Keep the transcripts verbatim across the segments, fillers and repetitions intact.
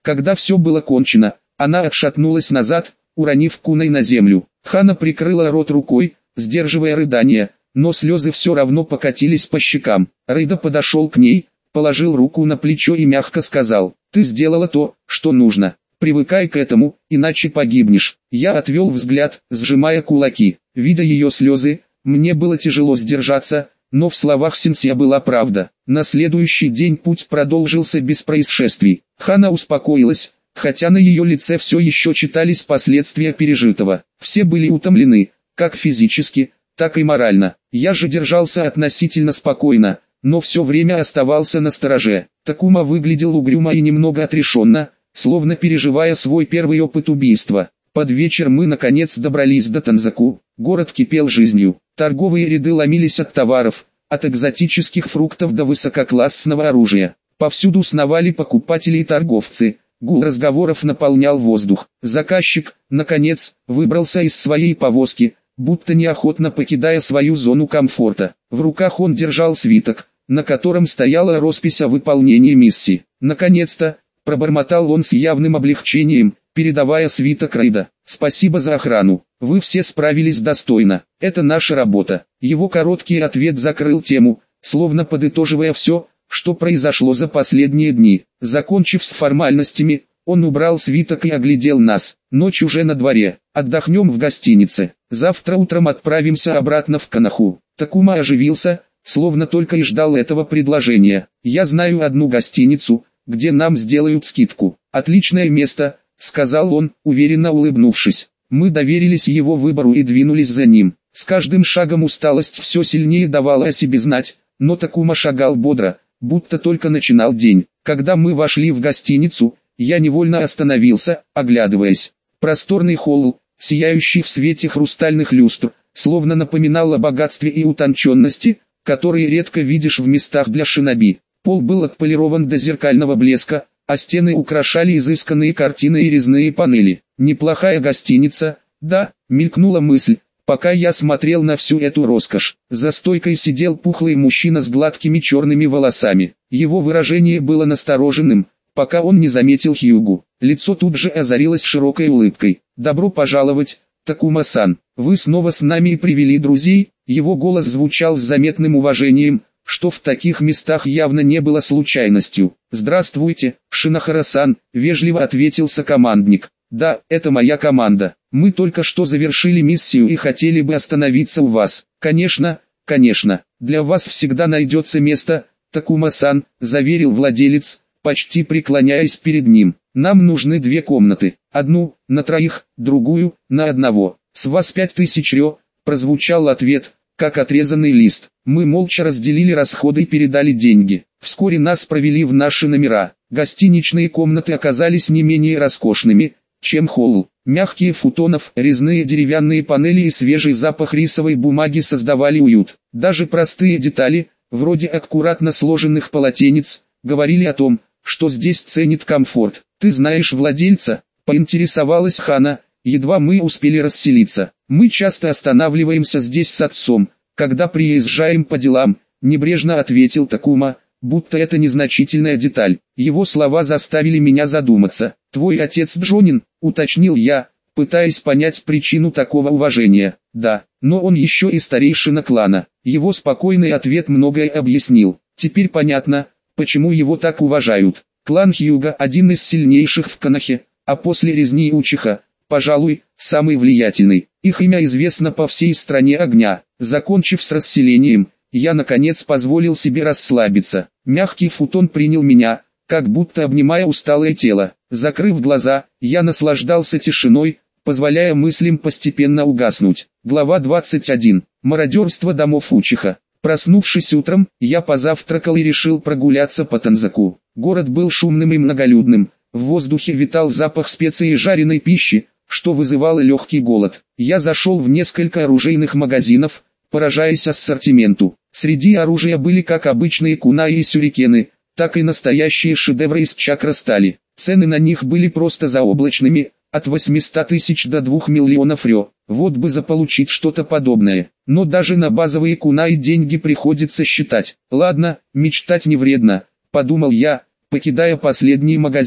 Когда все было кончено, она отшатнулась назад, уронив куной на землю. Хана прикрыла рот рукой, сдерживая рыдания, но слезы все равно покатились по щекам. Рейда подошел к ней, положил руку на плечо и мягко сказал: «Ты сделала то, что нужно. Привыкай к этому, иначе погибнешь». Я отвел взгляд, сжимая кулаки. Видя ее слезы, мне было тяжело сдержаться, но в словах Синсия была правда. На следующий день путь продолжился без происшествий. Хана успокоилась, хотя на ее лице все еще читались последствия пережитого. Все были утомлены, как физически, так и морально. Я же держался относительно спокойно, но все время оставался настороже. Такума выглядел угрюмо и немного отрешенно, словно переживая свой первый опыт убийства. Под вечер мы наконец добрались до Танзаку. Город кипел жизнью. Торговые ряды ломились от товаров, от экзотических фруктов до высококлассного оружия. Повсюду сновали покупатели и торговцы. Гул разговоров наполнял воздух. Заказчик, наконец, выбрался из своей повозки, будто неохотно покидая свою зону комфорта. В руках он держал свиток, на котором стояла роспись о выполнении миссии. «Наконец-то!» – пробормотал он с явным облегчением, передавая свиток Рейда. «Спасибо за охрану. Вы все справились достойно. Это наша работа». Его короткий ответ закрыл тему, словно подытоживая все, что произошло за последние дни. Закончив с формальностями, он убрал свиток и оглядел нас. Ночь уже на дворе. Отдохнем в гостинице. Завтра утром отправимся обратно в Канаху. Такума оживился, словно только и ждал этого предложения. «Я знаю одну гостиницу, где нам сделают скидку. Отличное место», — сказал он, уверенно улыбнувшись. Мы доверились его выбору и двинулись за ним. С каждым шагом усталость все сильнее давала о себе знать, но Такума шагал бодро, будто только начинал день. Когда мы вошли в гостиницу, я невольно остановился, оглядываясь. Просторный холл, сияющий в свете хрустальных люстр, словно напоминал о богатстве и утонченности, которые редко видишь в местах для шиноби. Пол был отполирован до зеркального блеска, а стены украшали изысканные картины и резные панели. Неплохая гостиница, да, мелькнула мысль, пока я смотрел на всю эту роскошь. За стойкой сидел пухлый мужчина с гладкими черными волосами. Его выражение было настороженным, пока он не заметил Хьюгу. Лицо тут же озарилось широкой улыбкой. «Добро пожаловать, Такума-сан. Вы снова с нами и привели друзей?» Его голос звучал с заметным уважением, что в таких местах явно не было случайностью. «Здравствуйте, Шинохара-сан», — вежливо ответил сокомандник. «Да, это моя команда. Мы только что завершили миссию и хотели бы остановиться у вас». «Конечно, конечно, для вас всегда найдется место, Такума-сан», — заверил владелец, почти преклоняясь перед ним. «Нам нужны две комнаты. Одну, на троих, другую, на одного. С вас пять тысяч рё», — прозвучал ответ, как отрезанный лист. Мы молча разделили расходы и передали деньги. Вскоре нас провели в наши номера. Гостиничные комнаты оказались не менее роскошными, чем холл. Мягкие футонов, резные деревянные панели и свежий запах рисовой бумаги создавали уют. Даже простые детали, вроде аккуратно сложенных полотенец, говорили о том, что здесь ценит комфорт. «Ты знаешь владельца?» – поинтересовалась Хана, едва мы успели расселиться. «Мы часто останавливаемся здесь с отцом, когда приезжаем по делам», – небрежно ответил Такума, будто это незначительная деталь. Его слова заставили меня задуматься. «Твой отец Джонин?» – уточнил я, пытаясь понять причину такого уважения. «Да, но он еще и старейшина клана». Его спокойный ответ многое объяснил. Теперь понятно, почему его так уважают. Клан Хьюга – один из сильнейших в Канахе, а после резни Учиха, пожалуй, самый влиятельный. Их имя известно по всей стране огня. Закончив с расселением, я наконец позволил себе расслабиться. Мягкий футон принял меня, как будто обнимая усталое тело. Закрыв глаза, я наслаждался тишиной, позволяя мыслям постепенно угаснуть. Глава двадцать один. Мародерство домов Учиха. Проснувшись утром, я позавтракал и решил прогуляться по Танзаку. Город был шумным и многолюдным, в воздухе витал запах специй и жареной пищи, что вызывало легкий голод. Я зашел в несколько оружейных магазинов, поражаясь ассортименту. Среди оружия были как обычные кунаи и сюрикены, так и настоящие шедевры из чакра-стали. Цены на них были просто заоблачными, от восьмисот тысяч до двух миллионов рё. Вот бы заполучить что-то подобное. Но даже на базовые кунаи деньги приходится считать. Ладно, мечтать не вредно, подумал я, покидая последний магазин.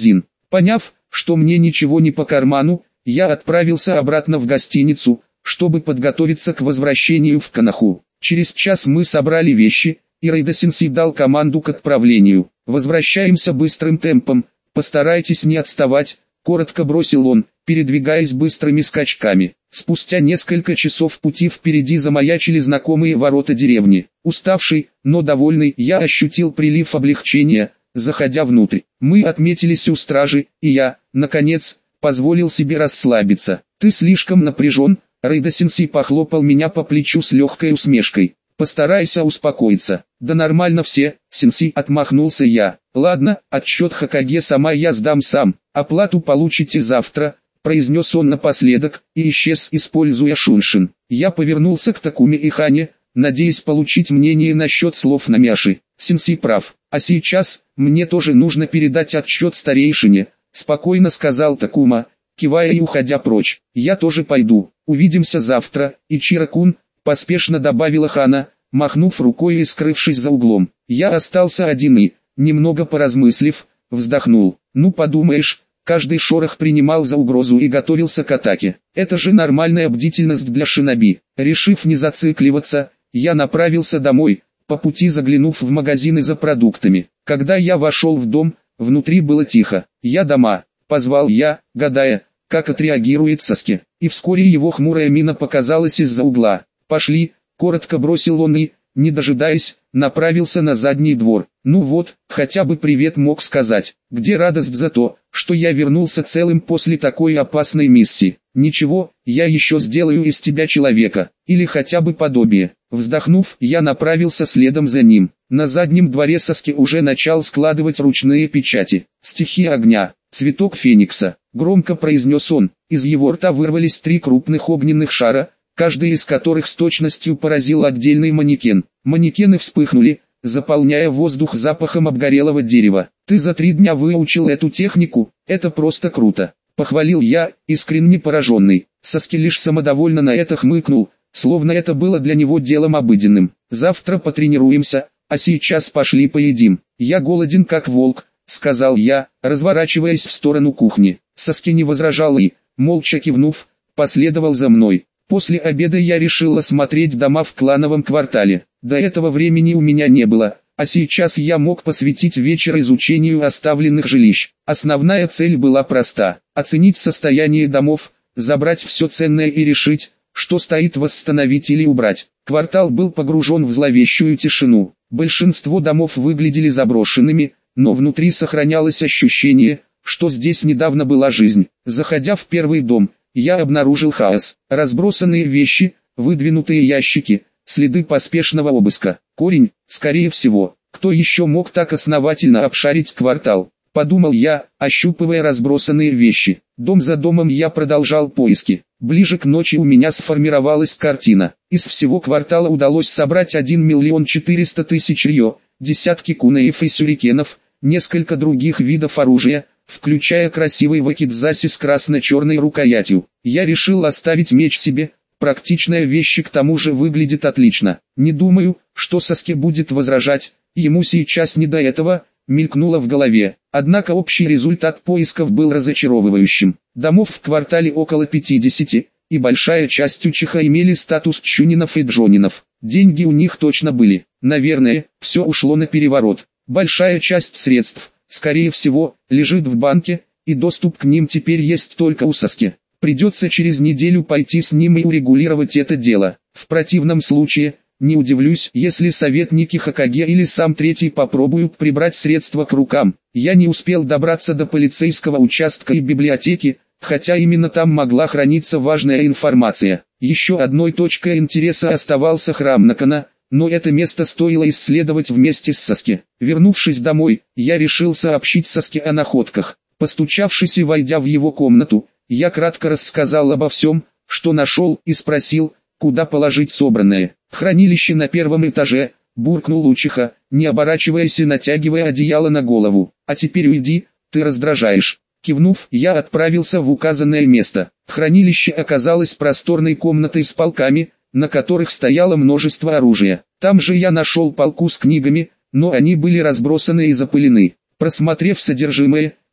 Поняв, что мне ничего не по карману, я отправился обратно в гостиницу, чтобы подготовиться к возвращению в Коноху. Через час мы собрали вещи, и Рейда-сенсей дал команду к отправлению. «Возвращаемся быстрым темпом, постарайтесь не отставать», — коротко бросил он, передвигаясь быстрыми скачками. Спустя несколько часов пути впереди замаячили знакомые ворота деревни. Уставший, но довольный, я ощутил прилив облегчения, заходя внутрь. Мы отметились у стражи, и я, наконец, позволил себе расслабиться. «Ты слишком напряжен», — Рейда-сенсей похлопал меня по плечу с легкой усмешкой. «Постарайся успокоиться». «Да нормально все, сенсей», — отмахнулся я. «Ладно, отчет Хокаге сама я сдам сам, оплату получите завтра», — произнес он напоследок, и исчез, используя шуншин. Я повернулся к Такуме и Хане, надеясь получить мнение насчет слов Намяши. «Сенсей прав, а сейчас, мне тоже нужно передать отчет старейшине», — спокойно сказал Такума, кивая и уходя прочь. «Я тоже пойду, увидимся завтра», — Ичиро-кун, поспешно добавила Хана, махнув рукой и скрывшись за углом. Я остался один и, немного поразмыслив, вздохнул. Ну подумаешь, каждый шорох принимал за угрозу и готовился к атаке. Это же нормальная бдительность для шиноби. Решив не зацикливаться, я направился домой, по пути заглянув в магазины за продуктами. Когда я вошел в дом, внутри было тихо. «Я дома», — позвал я, гадая, как отреагирует Саски. И вскоре его хмурая мина показалась из-за угла. «Пошли», — коротко бросил он и, не дожидаясь, направился на задний двор. Ну вот, хотя бы привет мог сказать. Где радость за то, что я вернулся целым после такой опасной миссии? Ничего, я еще сделаю из тебя человека, или хотя бы подобие. Вздохнув, я направился следом за ним. На заднем дворе Саски уже начал складывать ручные печати. «Стихия огня, цветок феникса», — громко произнес он. Из его рта вырвались три крупных огненных шара, каждый из которых с точностью поразил отдельный манекен. Манекены вспыхнули, заполняя воздух запахом обгорелого дерева. «Ты за три дня выучил эту технику, это просто круто», — похвалил я, искренне пораженный. Саски лишь самодовольно на это хмыкнул, словно это было для него делом обыденным. «Завтра потренируемся, а сейчас пошли поедим. Я голоден как волк», — сказал я, разворачиваясь в сторону кухни. Саски не возражал и, молча кивнув, последовал за мной. После обеда я решил осмотреть дома в клановом квартале. До этого времени у меня не было, а сейчас я мог посвятить вечер изучению оставленных жилищ. Основная цель была проста – оценить состояние домов, забрать все ценное и решить, что стоит восстановить или убрать. Квартал был погружен в зловещую тишину. Большинство домов выглядели заброшенными, но внутри сохранялось ощущение, что здесь недавно была жизнь. Заходя в первый дом, я обнаружил хаос, разбросанные вещи, выдвинутые ящики, следы поспешного обыска. Корень, скорее всего, кто еще мог так основательно обшарить квартал, подумал я, ощупывая разбросанные вещи. Дом за домом я продолжал поиски. Ближе к ночи у меня сформировалась картина. Из всего квартала удалось собрать один миллион четыреста тысяч рьё, десятки кунеев и сюрикенов, несколько других видов оружия, включая красивый вакидзаси с красно-черной рукоятью. Я решил оставить меч себе, практичная вещь и к тому же выглядит отлично. Не думаю, что Саски будет возражать, ему сейчас не до этого, мелькнуло в голове. Однако общий результат поисков был разочаровывающим. Домов в квартале около пятидесяти, и большая часть учиха имели статус чунинов и джонинов. Деньги у них точно были. Наверное, все ушло на переворот. Большая часть средств, скорее всего, лежит в банке, и доступ к ним теперь есть только у Саски. Придется через неделю пойти с ним и урегулировать это дело. В противном случае, не удивлюсь, если советники Хокаге или сам третий попробуют прибрать средства к рукам. Я не успел добраться до полицейского участка и библиотеки, хотя именно там могла храниться важная информация. Еще одной точкой интереса оставался храм Накана, но это место стоило исследовать вместе с Саски. Вернувшись домой, я решил сообщить Саски о находках. Постучавшись и войдя в его комнату, я кратко рассказал обо всем, что нашел, и спросил, куда положить собранное. «Хранилище на первом этаже», — буркнул учиха, не оборачиваясь и натягивая одеяло на голову. «А теперь уйди, ты раздражаешь». Кивнув, я отправился в указанное место. Хранилище оказалось просторной комнатой с полками, на которых стояло множество оружия. Там же я нашел полку с книгами, но они были разбросаны и запылены. Просмотрев содержимое,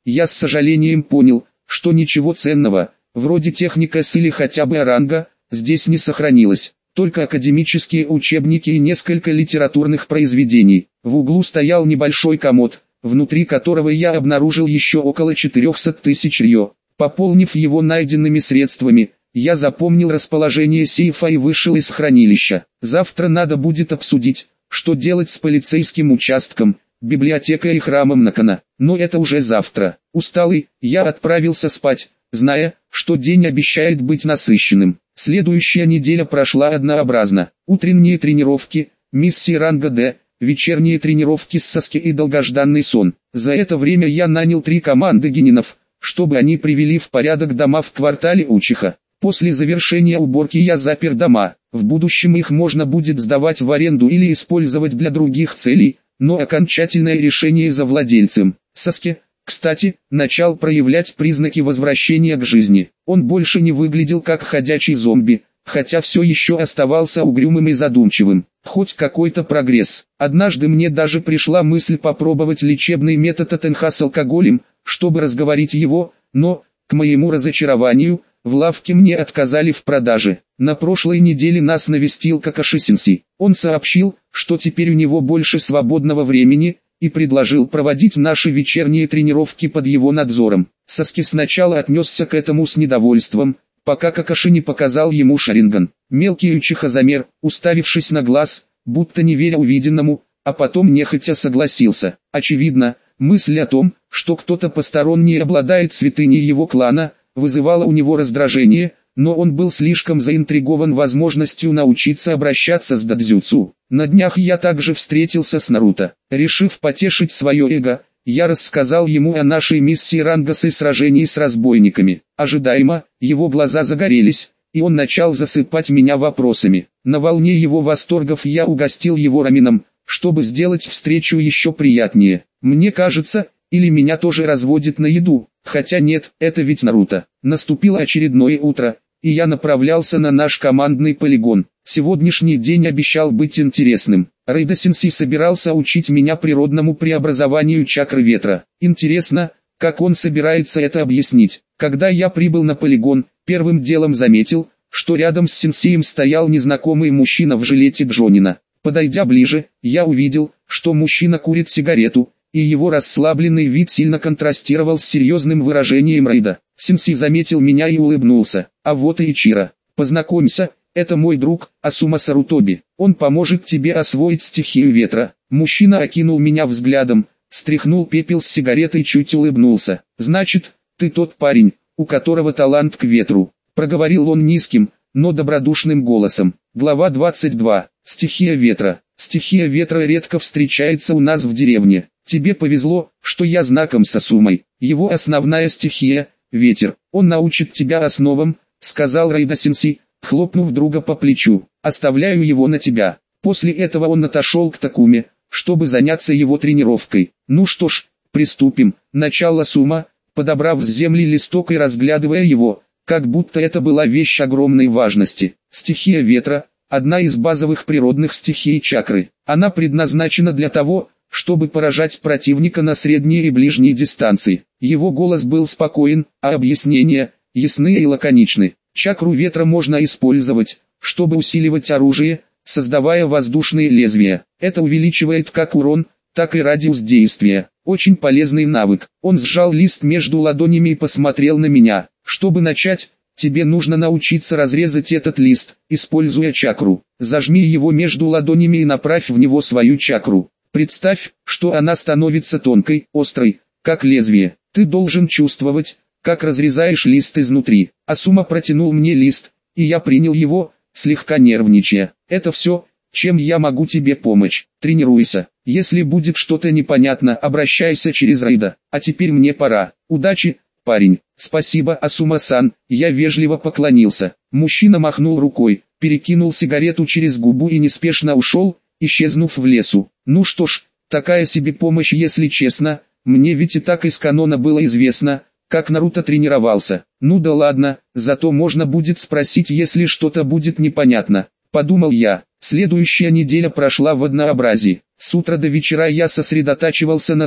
я с сожалением понял, что ничего ценного, вроде техникас или хотя бы оранга, здесь не сохранилось. Только академические учебники и несколько литературных произведений. В углу стоял небольшой комод, внутри которого я обнаружил еще около четырехсот тысяч рьё. Пополнив его найденными средствами, я запомнил расположение сейфа и вышел из хранилища. Завтра надо будет обсудить, что делать с полицейским участком, библиотекой и храмом Накана. Но это уже завтра. Усталый, я отправился спать, зная, что день обещает быть насыщенным. Следующая неделя прошла однообразно. Утренние тренировки, миссии ранга Д, вечерние тренировки с Саски и долгожданный сон. За это время я нанял три команды генинов, чтобы они привели в порядок дома в квартале Учиха. После завершения уборки я запер дома. В будущем их можно будет сдавать в аренду или использовать для других целей, но окончательное решение за владельцем. Саски, кстати, начал проявлять признаки возвращения к жизни. Он больше не выглядел как ходячий зомби, хотя все еще оставался угрюмым и задумчивым. Хоть какой-то прогресс. Однажды мне даже пришла мысль попробовать лечебный метод АТНХ с алкоголем, чтобы разговорить его, но, к моему разочарованию, в лавке мне отказали в продаже. На прошлой неделе нас навестил Какаши-сенсей. Он сообщил, что теперь у него больше свободного времени, и предложил проводить наши вечерние тренировки под его надзором. Саски сначала отнесся к этому с недовольством, пока Какаши не показал ему шаринган. Мелкий Учиха замер, уставившись на глаз, будто не веря увиденному, а потом нехотя согласился. Очевидно, мысль о том, что кто-то посторонний обладает святыней его клана, вызывала у него раздражение, но он был слишком заинтригован возможностью научиться обращаться с дадзюцу. На днях я также встретился с Наруто. Решив потешить свое эго, я рассказал ему о нашей миссии Рангаса и сражении с разбойниками. Ожидаемо, его глаза загорелись, и он начал засыпать меня вопросами. На волне его восторгов я угостил его рамином, чтобы сделать встречу еще приятнее. Мне кажется, или меня тоже разводит на еду, хотя нет, это ведь Наруто. Наступило очередное утро, и я направлялся на наш командный полигон. Сегодняшний день обещал быть интересным. Рейда-сенсей собирался учить меня природному преобразованию чакры ветра. Интересно, как он собирается это объяснить. Когда я прибыл на полигон, первым делом заметил, что рядом с сенсеем стоял незнакомый мужчина в жилете Джонина. Подойдя ближе, я увидел, что мужчина курит сигарету, и его расслабленный вид сильно контрастировал с серьезным выражением Рейда. Сенсей заметил меня и улыбнулся. А вот и Ичиро. Познакомься, это мой друг, Асума Сарутоби. Он поможет тебе освоить стихию ветра. Мужчина окинул меня взглядом, стряхнул пепел с сигареты и чуть улыбнулся. Значит, ты тот парень, у которого талант к ветру. Проговорил он низким, но добродушным голосом. Глава двадцать два. Стихия ветра. Стихия ветра редко встречается у нас в деревне. Тебе повезло, что я знаком с Асумой. Его основная стихия – ветер. Он научит тебя основам, сказал Рейда-сенсей, хлопнув друга по плечу. Оставляю его на тебя. После этого он отошел к Такуме, чтобы заняться его тренировкой. Ну что ж, приступим. Начал Асума, подобрав с земли листок и разглядывая его, как будто это была вещь огромной важности. Стихия ветра – одна из базовых природных стихий чакры. Она предназначена для того, чтобы поражать противника на средней и ближней дистанции. Его голос был спокоен, а объяснения – ясны и лаконичны. Чакру ветра можно использовать, чтобы усиливать оружие, создавая воздушные лезвия. Это увеличивает как урон, так и радиус действия. Очень полезный навык. Он сжал лист между ладонями и посмотрел на меня. Чтобы начать, тебе нужно научиться разрезать этот лист, используя чакру. Зажми его между ладонями и направь в него свою чакру. Представь, что она становится тонкой, острой, как лезвие. Ты должен чувствовать, как разрезаешь лист изнутри. Асума протянул мне лист, и я принял его, слегка нервничая. Это все, чем я могу тебе помочь. Тренируйся. Если будет что-то непонятно, обращайся через Рейда. А теперь мне пора. Удачи, парень. Спасибо, Асума-сан. Я вежливо поклонился. Мужчина махнул рукой, перекинул сигарету через губу и неспешно ушел, исчезнув в лесу. Ну что ж, такая себе помощь, если честно. Мне ведь и так из канона было известно, как Наруто тренировался. Ну да ладно, зато можно будет спросить, если что-то будет непонятно. Подумал я. Следующая неделя прошла в однообразии. С утра до вечера я сосредотачивался на том,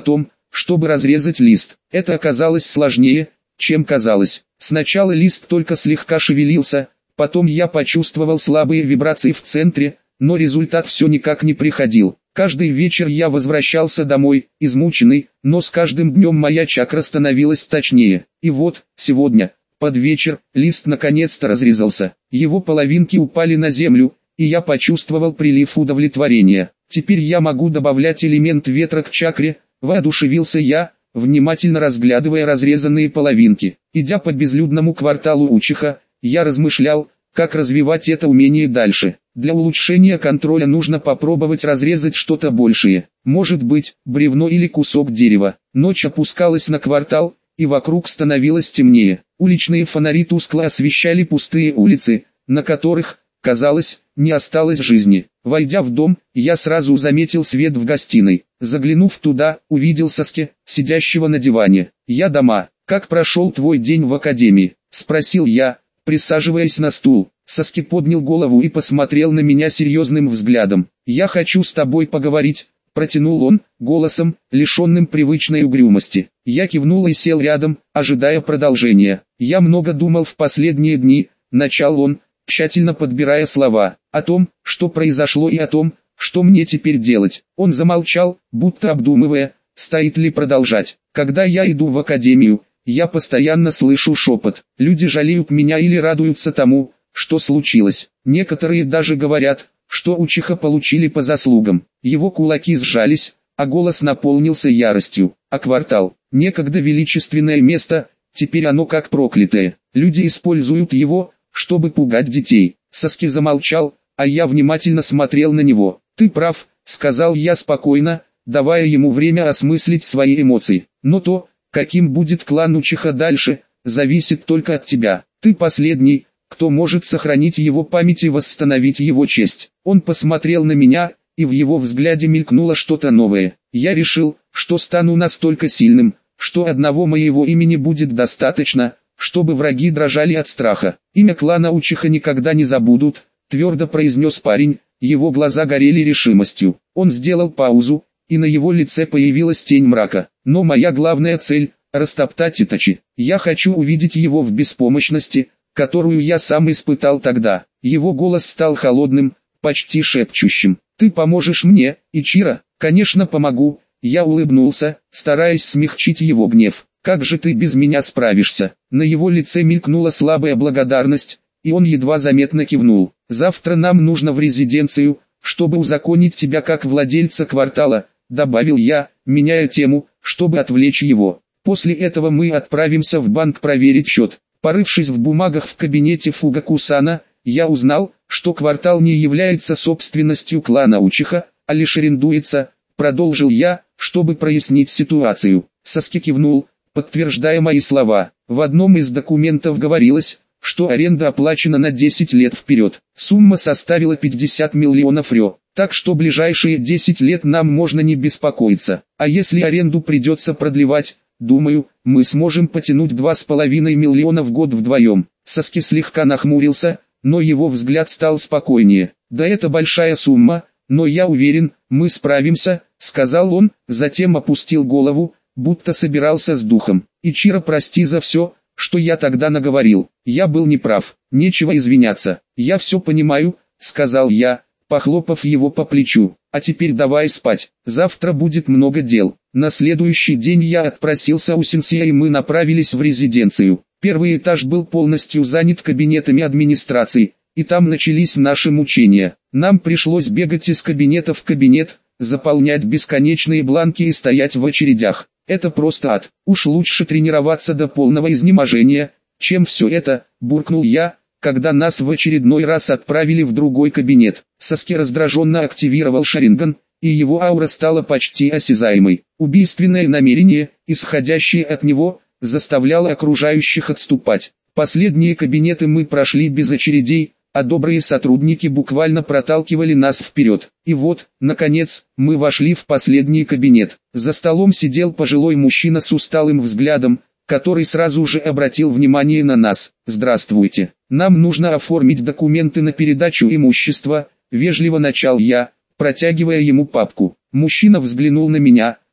чтобы разрезать лист. Это оказалось сложнее, чем казалось. Сначала лист только слегка шевелился, потом я почувствовал слабые вибрации в центре, но результат все никак не приходил. Каждый вечер я возвращался домой, измученный, но с каждым днем моя чакра становилась точнее. И вот, сегодня, под вечер, лист наконец-то разрезался. Его половинки упали на землю, и я почувствовал прилив удовлетворения. Теперь я могу добавлять элемент ветра к чакре, воодушевился я, внимательно разглядывая разрезанные половинки. Идя по безлюдному кварталу Учиха, я размышлял, как развивать это умение дальше. Для улучшения контроля нужно попробовать разрезать что-то большее. Может быть, бревно или кусок дерева. Ночь опускалась на квартал, и вокруг становилось темнее. Уличные фонари тускло освещали пустые улицы, на которых, казалось, не осталось жизни. Войдя в дом, я сразу заметил свет в гостиной. Заглянув туда, увидел Саски, сидящего на диване. «Я дома. Как прошел твой день в академии?» – спросил я, присаживаясь на стул. Саски поднял голову и посмотрел на меня серьезным взглядом. «Я хочу с тобой поговорить», – протянул он, голосом, лишенным привычной угрюмости. Я кивнул и сел рядом, ожидая продолжения. «Я много думал в последние дни», – начал он, тщательно подбирая слова, «о том, что произошло и о том, что мне теперь делать». Он замолчал, будто обдумывая, стоит ли продолжать. «Когда я иду в академию, я постоянно слышу шепот. Люди жалеют меня или радуются тому, что случилось. Некоторые даже говорят, что Учиха получили по заслугам». Его кулаки сжались, а голос наполнился яростью. «А квартал, некогда величественное место, теперь оно как проклятое. Люди используют его, чтобы пугать детей». Саски замолчал, а я внимательно смотрел на него. «Ты прав», — сказал я спокойно, давая ему время осмыслить свои эмоции. «Но то, каким будет клан Учиха дальше, зависит только от тебя. Ты последний, кто может сохранить его память и восстановить его честь». Он посмотрел на меня, и в его взгляде мелькнуло что-то новое. Я решил, что стану настолько сильным, что одного моего имени будет достаточно, чтобы враги дрожали от страха. «Имя клана Учиха никогда не забудут», — твердо произнес парень, его глаза горели решимостью. Он сделал паузу, и на его лице появилась тень мрака. «Но моя главная цель — растоптать Итачи. Я хочу увидеть его в беспомощности, которую я сам испытал тогда». Его голос стал холодным, почти шепчущим. «Ты поможешь мне, Ичиро?» «Конечно помогу», — я улыбнулся, стараясь смягчить его гнев. «Как же ты без меня справишься?» На его лице мелькнула слабая благодарность, и он едва заметно кивнул. «Завтра нам нужно в резиденцию, чтобы узаконить тебя как владельца квартала», — добавил я, меняя тему, чтобы отвлечь его. «После этого мы отправимся в банк проверить счет». Порывшись в бумагах в кабинете Фугакусана, я узнал, что квартал не является собственностью клана Учиха, а лишь арендуется, продолжил я, чтобы прояснить ситуацию. Саски кивнул, подтверждая мои слова. В одном из документов говорилось, что аренда оплачена на десять лет вперед. Сумма составила пятьдесят миллионов рё, так что ближайшие десять лет нам можно не беспокоиться. А если аренду придется продлевать, думаю, мы сможем потянуть два с половиной миллиона в год вдвоем. Саски слегка нахмурился, но его взгляд стал спокойнее. «Да это большая сумма, но я уверен, мы справимся», — сказал он, затем опустил голову, будто собирался с духом. «Ичиро, прости за все, что я тогда наговорил. Я был неправ, нечего извиняться. Я все понимаю», — сказал я, похлопав его по плечу. «А теперь давай спать, завтра будет много дел». На следующий день я отпросился у сенсея и мы направились в резиденцию. Первый этаж был полностью занят кабинетами администрации, и там начались наши мучения. Нам пришлось бегать из кабинета в кабинет, заполнять бесконечные бланки и стоять в очередях. Это просто ад. Уж лучше тренироваться до полного изнеможения, чем все это, буркнул я, когда нас в очередной раз отправили в другой кабинет. Саски раздраженно активировал Шаринган, и его аура стала почти осязаемой. Убийственное намерение, исходящее от него, заставляло окружающих отступать. Последние кабинеты мы прошли без очередей, а добрые сотрудники буквально проталкивали нас вперед. И вот, наконец, мы вошли в последний кабинет. За столом сидел пожилой мужчина с усталым взглядом, который сразу же обратил внимание на нас. «Здравствуйте, нам нужно оформить документы на передачу имущества», — вежливо начал я, протягивая ему папку. Мужчина взглянул на меня,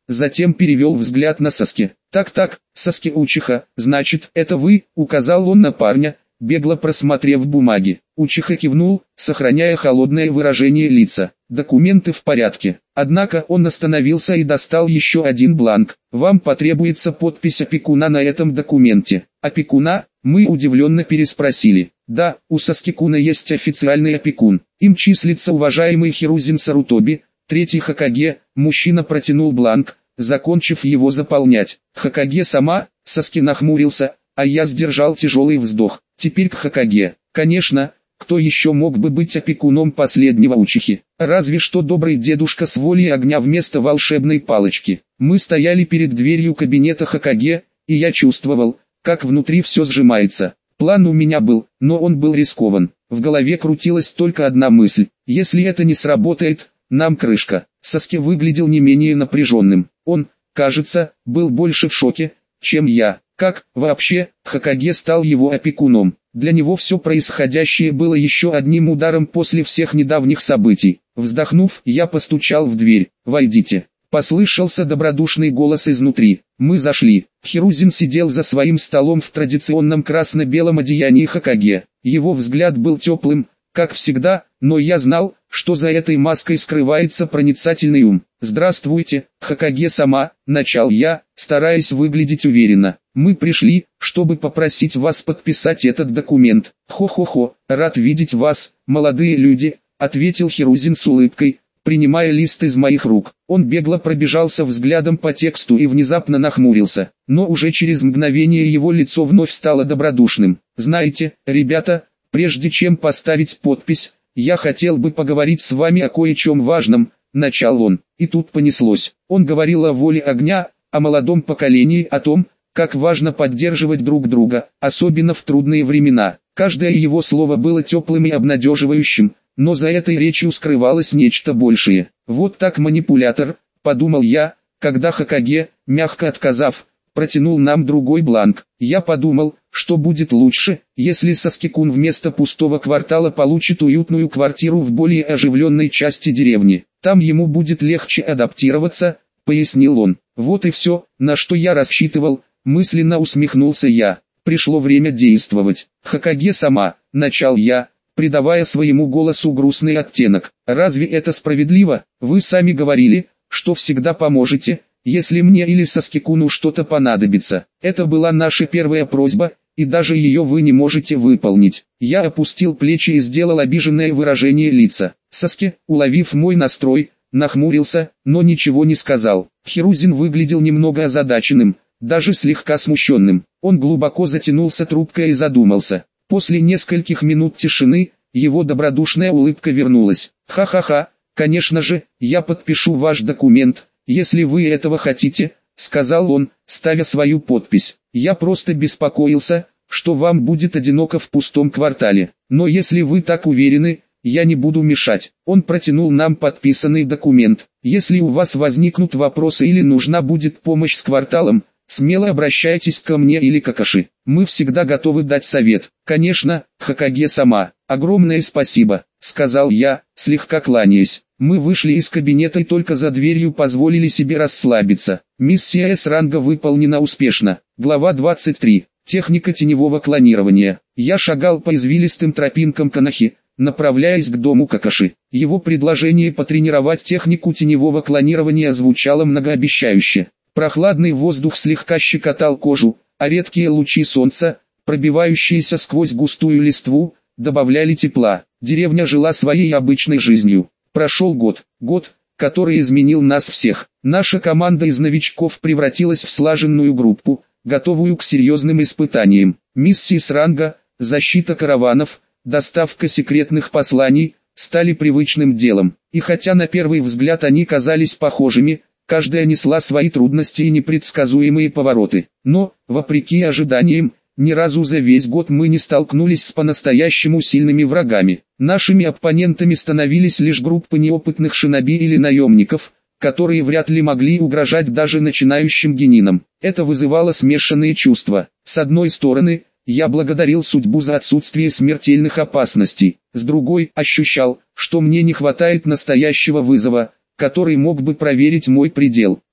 затем перевел взгляд на Саски. «Так-так, Саски-учиха, значит, это вы?» — указал он на парня, бегло просмотрев бумаги. Учиха кивнул, сохраняя холодное выражение лица. «Документы в порядке». Однако он остановился и достал еще один бланк. «Вам потребуется подпись опекуна на этом документе». «Опекуна?» — мы удивленно переспросили. «Да, у Саски-куна есть официальный опекун. Им числится уважаемый Хирузин Сарутоби, третий Хокаге». Мужчина протянул бланк, закончив его заполнять. «Хокаге сама?» — Саски нахмурился, а я сдержал тяжелый вздох. «Теперь к Хокаге». Конечно, кто еще мог бы быть опекуном последнего учихи? Разве что добрый дедушка с волей огня вместо волшебной палочки. Мы стояли перед дверью кабинета Хокаге, и я чувствовал, как внутри все сжимается. План у меня был, но он был рискован. В голове крутилась только одна мысль: если это не сработает, нам крышка. Саски выглядел не менее напряженным. Он, кажется, был больше в шоке, чем я. Как, вообще, Хокаге стал его опекуном? Для него все происходящее было еще одним ударом после всех недавних событий. Вздохнув, я постучал в дверь. «Войдите». Послышался добродушный голос изнутри. Мы зашли. Хирузин сидел за своим столом в традиционном красно-белом одеянии Хокаге. Его взгляд был теплым, как всегда, но я знал, что за этой маской скрывается проницательный ум. «Здравствуйте, Хокаге-сама», — начал я, стараясь выглядеть уверенно. «Мы пришли, чтобы попросить вас подписать этот документ». «Хо-хо-хо, рад видеть вас, молодые люди», — ответил Хирузин с улыбкой, принимая лист из моих рук. Он бегло пробежался взглядом по тексту и внезапно нахмурился, но уже через мгновение его лицо вновь стало добродушным. «Знаете, ребята, прежде чем поставить подпись, я хотел бы поговорить с вами о кое-чем важном», — начал он. И тут понеслось. Он говорил о воле огня, о молодом поколении, о том, как важно поддерживать друг друга, особенно в трудные времена. Каждое его слово было теплым и обнадеживающим, но за этой речью скрывалось нечто большее. «Вот так манипулятор», — подумал я, когда Хокаге, мягко отказав, протянул нам другой бланк. Я подумал, что будет лучше, если Саски-кун вместо пустого квартала получит уютную квартиру в более оживленной части деревни. Там ему будет легче адаптироваться, пояснил он. Вот и все, на что я рассчитывал, мысленно усмехнулся я. Пришло время действовать. «Хокаге-сама», — начал я, придавая своему голосу грустный оттенок. «Разве это справедливо? Вы сами говорили, что всегда поможете, если мне или Саски-куну что-то понадобится. Это была наша первая просьба, и даже ее вы не можете выполнить». Я опустил плечи и сделал обиженное выражение лица. Саски, уловив мой настрой, нахмурился, но ничего не сказал. Хирузин выглядел немного озадаченным, даже слегка смущенным. Он глубоко затянулся трубкой и задумался. После нескольких минут тишины, его добродушная улыбка вернулась. «Ха-ха-ха, конечно же, я подпишу ваш документ, если вы этого хотите», — сказал он, ставя свою подпись. «Я просто беспокоился, что вам будет одиноко в пустом квартале. Но если вы так уверены, я не буду мешать». Он протянул нам подписанный документ. «Если у вас возникнут вопросы или нужна будет помощь с кварталом, смело обращайтесь ко мне или к Акаши. Мы всегда готовы дать совет». «Конечно, Хокаге-сама, огромное спасибо», — сказал я, слегка кланяясь. Мы вышли из кабинета и только за дверью позволили себе расслабиться. Миссия С-ранга выполнена успешно. Глава двадцать три. Техника теневого клонирования. Я шагал по извилистым тропинкам Канахи, направляясь к дому Какаши. Его предложение потренировать технику теневого клонирования звучало многообещающе. Прохладный воздух слегка щекотал кожу, а редкие лучи солнца, пробивающиеся сквозь густую листву, добавляли тепла. Деревня жила своей обычной жизнью. Прошел год, год, который изменил нас всех. Наша команда из новичков превратилась в слаженную группу, готовую к серьезным испытаниям. Миссии С-ранга, защита караванов, доставка секретных посланий, стали привычным делом. И хотя на первый взгляд они казались похожими, каждая несла свои трудности и непредсказуемые повороты. Но, вопреки ожиданиям, ни разу за весь год мы не столкнулись с по-настоящему сильными врагами. Нашими оппонентами становились лишь группы неопытных шиноби или наемников, которые вряд ли могли угрожать даже начинающим генинам. Это вызывало смешанные чувства. С одной стороны, я благодарил судьбу за отсутствие смертельных опасностей. С другой, ощущал, что мне не хватает настоящего вызова, который мог бы проверить мой предел.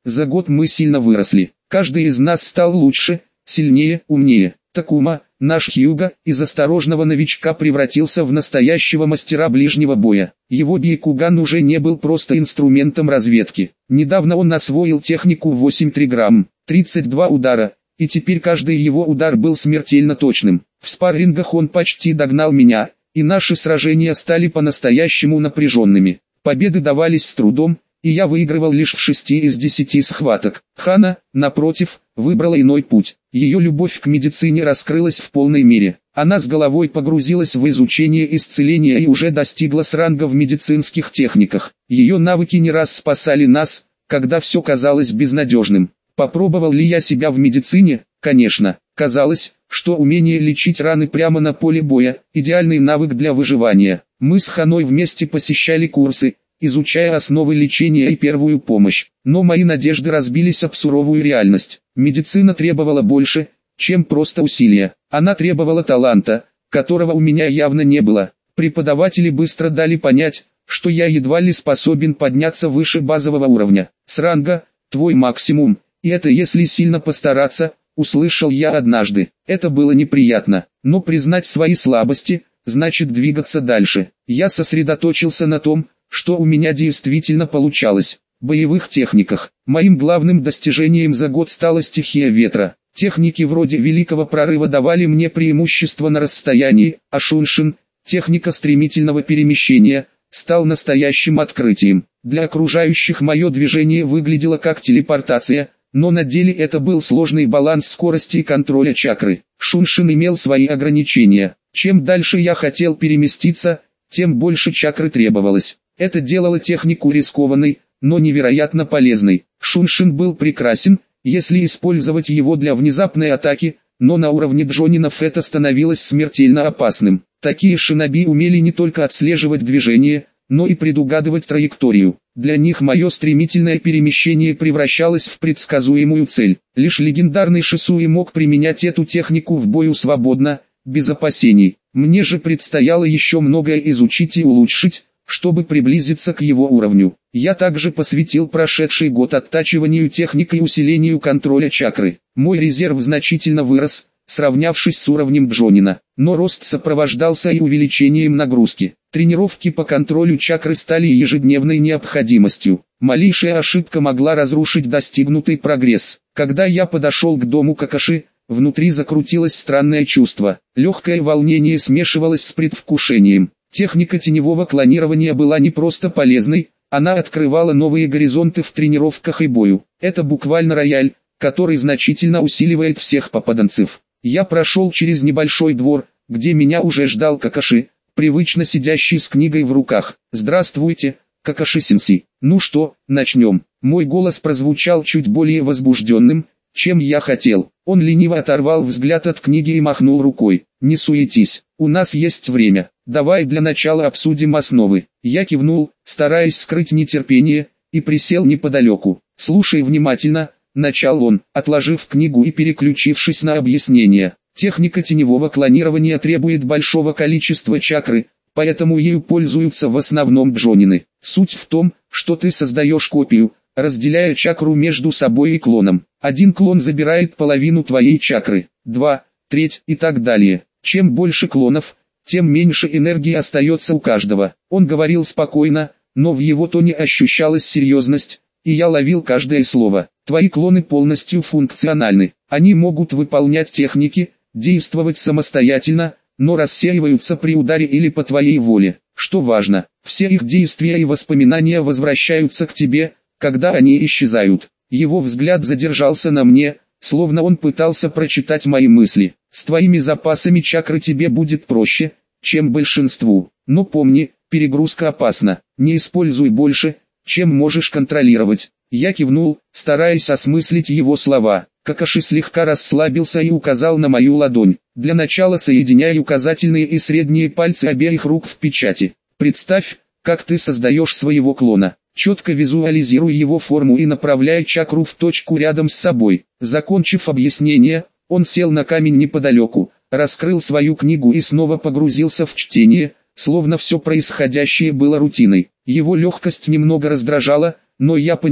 За год мы сильно выросли. Каждый из нас стал лучше, сильнее, умнее. Такума, наш Хьюго, из осторожного новичка превратился в настоящего мастера ближнего боя. Его Бейкуган уже не был просто инструментом разведки. Недавно он освоил технику восемь три грамм, тридцать два удара, и теперь каждый его удар был смертельно точным. В спаррингах он почти догнал меня, и наши сражения стали по-настоящему напряженными. Победы давались с трудом, и я выигрывал лишь в шести из десяти схваток. Хана, напротив, выбрала иной путь. Ее любовь к медицине раскрылась в полной мере. Она с головой погрузилась в изучение исцеления и уже достигла ранга в медицинских техниках. Ее навыки не раз спасали нас, когда все казалось безнадежным. Попробовал ли я себя в медицине? Конечно. Казалось, что умение лечить раны прямо на поле боя – идеальный навык для выживания. Мы с Ханой вместе посещали курсы, изучая основы лечения и первую помощь. Но мои надежды разбились об суровую реальность. Медицина требовала больше, чем просто усилия. Она требовала таланта, которого у меня явно не было. Преподаватели быстро дали понять, что я едва ли способен подняться выше базового уровня. С ранга – твой максимум, и это если сильно постараться, услышал я однажды. Это было неприятно, но признать свои слабости – значит двигаться дальше. Я сосредоточился на том, что у меня действительно получалось. В боевых техниках моим главным достижением за год стала стихия ветра. Техники вроде Великого Прорыва давали мне преимущество на расстоянии, а Шуншин, техника стремительного перемещения, стал настоящим открытием. Для окружающих мое движение выглядело как телепортация, но на деле это был сложный баланс скорости и контроля чакры. Шуншин имел свои ограничения. Чем дальше я хотел переместиться, тем больше чакры требовалось. Это делало технику рискованной, но невероятно полезной. Шуншин был прекрасен, если использовать его для внезапной атаки, но на уровне джонинов это становилось смертельно опасным. Такие шиноби умели не только отслеживать движение, но и предугадывать траекторию. Для них мое стремительное перемещение превращалось в предсказуемую цель. Лишь легендарный Шисуи мог применять эту технику в бою свободно, без опасений. Мне же предстояло еще многое изучить и улучшить, чтобы приблизиться к его уровню. Я также посвятил прошедший год оттачиванию техник и усилению контроля чакры. Мой резерв значительно вырос, сравнявшись с уровнем Джонина, но рост сопровождался и увеличением нагрузки. Тренировки по контролю чакры стали ежедневной необходимостью. Малейшая ошибка могла разрушить достигнутый прогресс. Когда я подошел к дому Какаши, внутри закрутилось странное чувство. Легкое волнение смешивалось с предвкушением. Техника теневого клонирования была не просто полезной, она открывала новые горизонты в тренировках и бою. Это буквально рояль, который значительно усиливает всех попаданцев. Я прошел через небольшой двор, где меня уже ждал Какаши, привычно сидящий с книгой в руках. «Здравствуйте, Какаши-сенсей. Ну что, начнем?» Мой голос прозвучал чуть более возбужденным, чем я хотел. Он лениво оторвал взгляд от книги и махнул рукой. «Не суетись, у нас есть время. Давай для начала обсудим основы». Я кивнул, стараясь скрыть нетерпение, и присел неподалеку. «Слушай внимательно», — начал он, отложив книгу и переключившись на объяснение. «Техника теневого клонирования требует большого количества чакры, поэтому ею пользуются в основном джонины. Суть в том, что ты создаешь копию, разделяя чакру между собой и клоном. Один клон забирает половину твоей чакры, два, треть и так далее. Чем больше клонов, тем меньше энергии остается у каждого». Он говорил спокойно, но в его тоне ощущалась серьезность, и я ловил каждое слово. «Твои клоны полностью функциональны. Они могут выполнять техники, действовать самостоятельно, но рассеиваются при ударе или по твоей воле. Что важно, все их действия и воспоминания возвращаются к тебе, когда они исчезают». Его взгляд задержался на мне, словно он пытался прочитать мои мысли. «С твоими запасами чакры тебе будет проще, чем большинству. Но помни, перегрузка опасна. Не используй больше, чем можешь контролировать». Я кивнул, стараясь осмыслить его слова. Какаши слегка расслабился и указал на мою ладонь. «Для начала соединяй указательные и средние пальцы обеих рук в печати. Представь, как ты создаешь своего клона. Четко визуализируй его форму и направляй чакру в точку рядом с собой». Закончив объяснение, он сел на камень неподалеку, раскрыл свою книгу и снова погрузился в чтение, словно все происходящее было рутиной. Его легкость немного раздражала, но я понимал,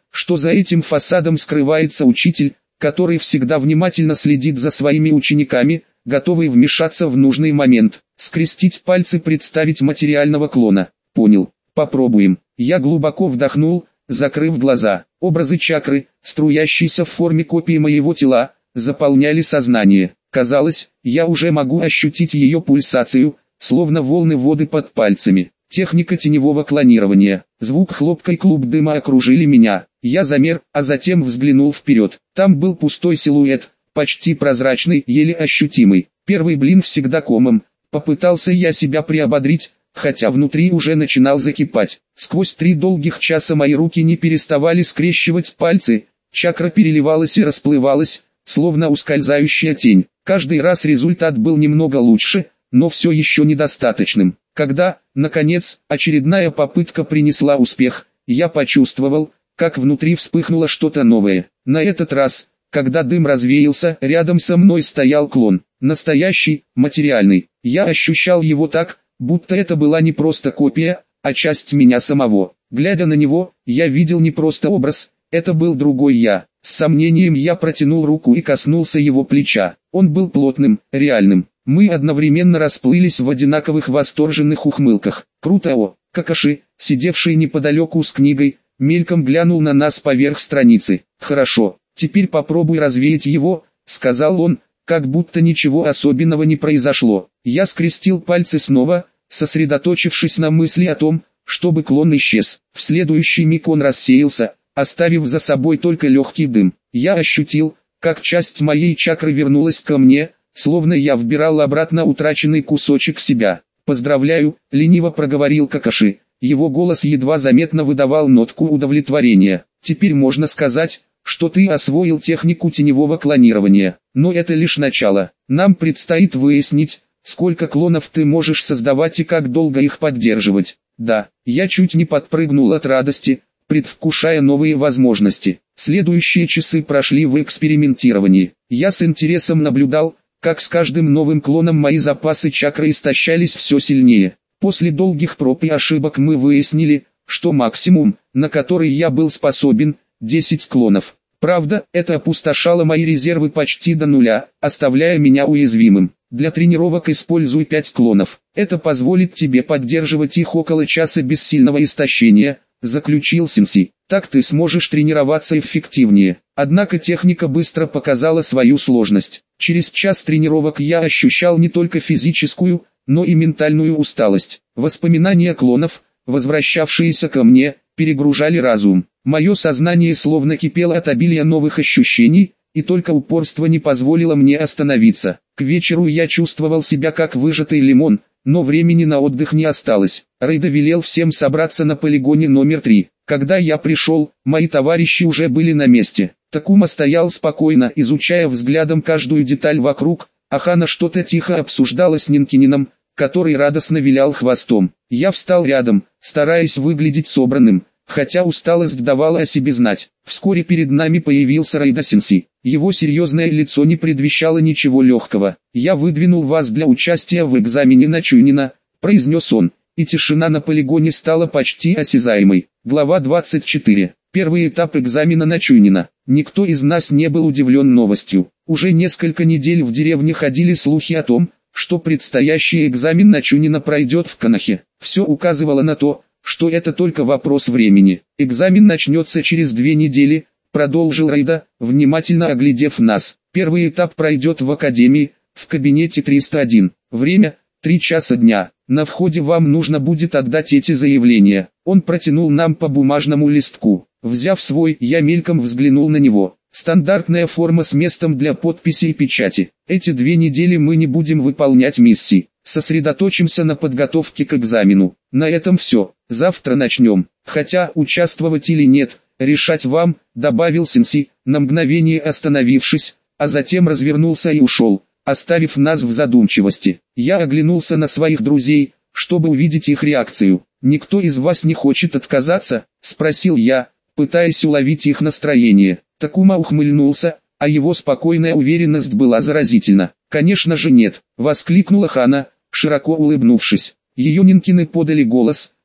что за этим фасадом скрывается учитель, который всегда внимательно следит за своими учениками, готовый вмешаться в нужный момент, скрестить пальцы, представить материального клона. Понял, попробуем. Я глубоко вдохнул, закрыв глаза. Образы чакры, струящиеся в форме копии моего тела, заполняли сознание. Казалось, я уже могу ощутить ее пульсацию, словно волны воды под пальцами. Техника теневого клонирования. Звук хлопка и клуб дыма окружили меня. Я замер, а затем взглянул вперед. Там был пустой силуэт, почти прозрачный, еле ощутимый. Первый блин всегда комом. Попытался я себя приободрить, хотя внутри уже начинал закипать. Сквозь три долгих часа мои руки не переставали скрещивать пальцы. Чакра переливалась и расплывалась, словно ускользающая тень. Каждый раз результат был немного лучше, но все еще недостаточным. Когда, наконец, очередная попытка принесла успех, я почувствовал, как внутри вспыхнуло что-то новое. На этот раз, когда дым развеялся, рядом со мной стоял клон. Настоящий, материальный. Я ощущал его так, будто это была не просто копия, а часть меня самого. Глядя на него, я видел не просто образ, это был другой я. С сомнением я протянул руку и коснулся его плеча. Он был плотным, реальным. Мы одновременно расплылись в одинаковых восторженных ухмылках. Круто! О, Какаши, сидевший неподалеку с книгой, мельком глянул на нас поверх страницы. «Хорошо, теперь попробуй развеять его», — сказал он, как будто ничего особенного не произошло. Я скрестил пальцы снова, сосредоточившись на мысли о том, чтобы клон исчез. В следующий миг он рассеялся, оставив за собой только легкий дым. Я ощутил, как часть моей чакры вернулась ко мне, словно я вбирал обратно утраченный кусочек себя. «Поздравляю», — лениво проговорил Какаши. Его голос едва заметно выдавал нотку удовлетворения. «Теперь можно сказать, что ты освоил технику теневого клонирования. Но это лишь начало. Нам предстоит выяснить, сколько клонов ты можешь создавать и как долго их поддерживать». Да, я чуть не подпрыгнул от радости, предвкушая новые возможности. Следующие часы прошли в экспериментировании. Я с интересом наблюдал, как с каждым новым клоном мои запасы чакры истощались все сильнее. После долгих проб и ошибок мы выяснили, что максимум, на который я был способен, десять клонов. Правда, это опустошало мои резервы почти до нуля, оставляя меня уязвимым. Для тренировок используй пять клонов. Это позволит тебе поддерживать их около часа без сильного истощения, заключил Сенси. Так ты сможешь тренироваться эффективнее. Однако техника быстро показала свою сложность. Через час тренировок я ощущал не только физическую, но и ментальную усталость. Воспоминания клонов, возвращавшиеся ко мне, перегружали разум. Мое сознание словно кипело от обилия новых ощущений, и только упорство не позволило мне остановиться. К вечеру я чувствовал себя как выжатый лимон, но времени на отдых не осталось. Рейда велел всем собраться на полигоне номер три. Когда я пришел, мои товарищи уже были на месте. Такума стоял спокойно, изучая взглядом каждую деталь вокруг, а Хана что-то тихо обсуждала с Нинкинином, который радостно вилял хвостом. Я встал рядом, стараясь выглядеть собранным, хотя усталость давала о себе знать. Вскоре перед нами появился Рейда Сенси. Его серьезное лицо не предвещало ничего легкого. «Я выдвинул вас для участия в экзамене на Чунина», — произнес он, и тишина на полигоне стала почти осязаемой. Глава двадцать четыре. Первый этап экзамена на Чунина. Никто из нас не был удивлен новостью. Уже несколько недель в деревне ходили слухи о том, что предстоящий экзамен на Чунина пройдет в Канахе. Все указывало на то, что это только вопрос времени. Экзамен начнется через две недели, продолжил Рейда, внимательно оглядев нас. Первый этап пройдет в академии, в кабинете триста один. Время – три часа дня. На входе вам нужно будет отдать эти заявления. Он протянул нам по бумажному листку. Взяв свой, я мельком взглянул на него. Стандартная форма с местом для подписи и печати. Эти две недели мы не будем выполнять миссии. Сосредоточимся на подготовке к экзамену. На этом все. Завтра начнем. Хотя участвовать или нет, решать вам, добавил Сенси, на мгновение остановившись, а затем развернулся и ушел, оставив нас в задумчивости. Я оглянулся на своих друзей, чтобы увидеть их реакцию. «Никто из вас не хочет отказаться?» – спросил я, пытаясь уловить их настроение. Такума ухмыльнулся, а его спокойная уверенность была заразительна. «Конечно же нет», – воскликнула Хана, широко улыбнувшись. Ее Нинкины подали голос,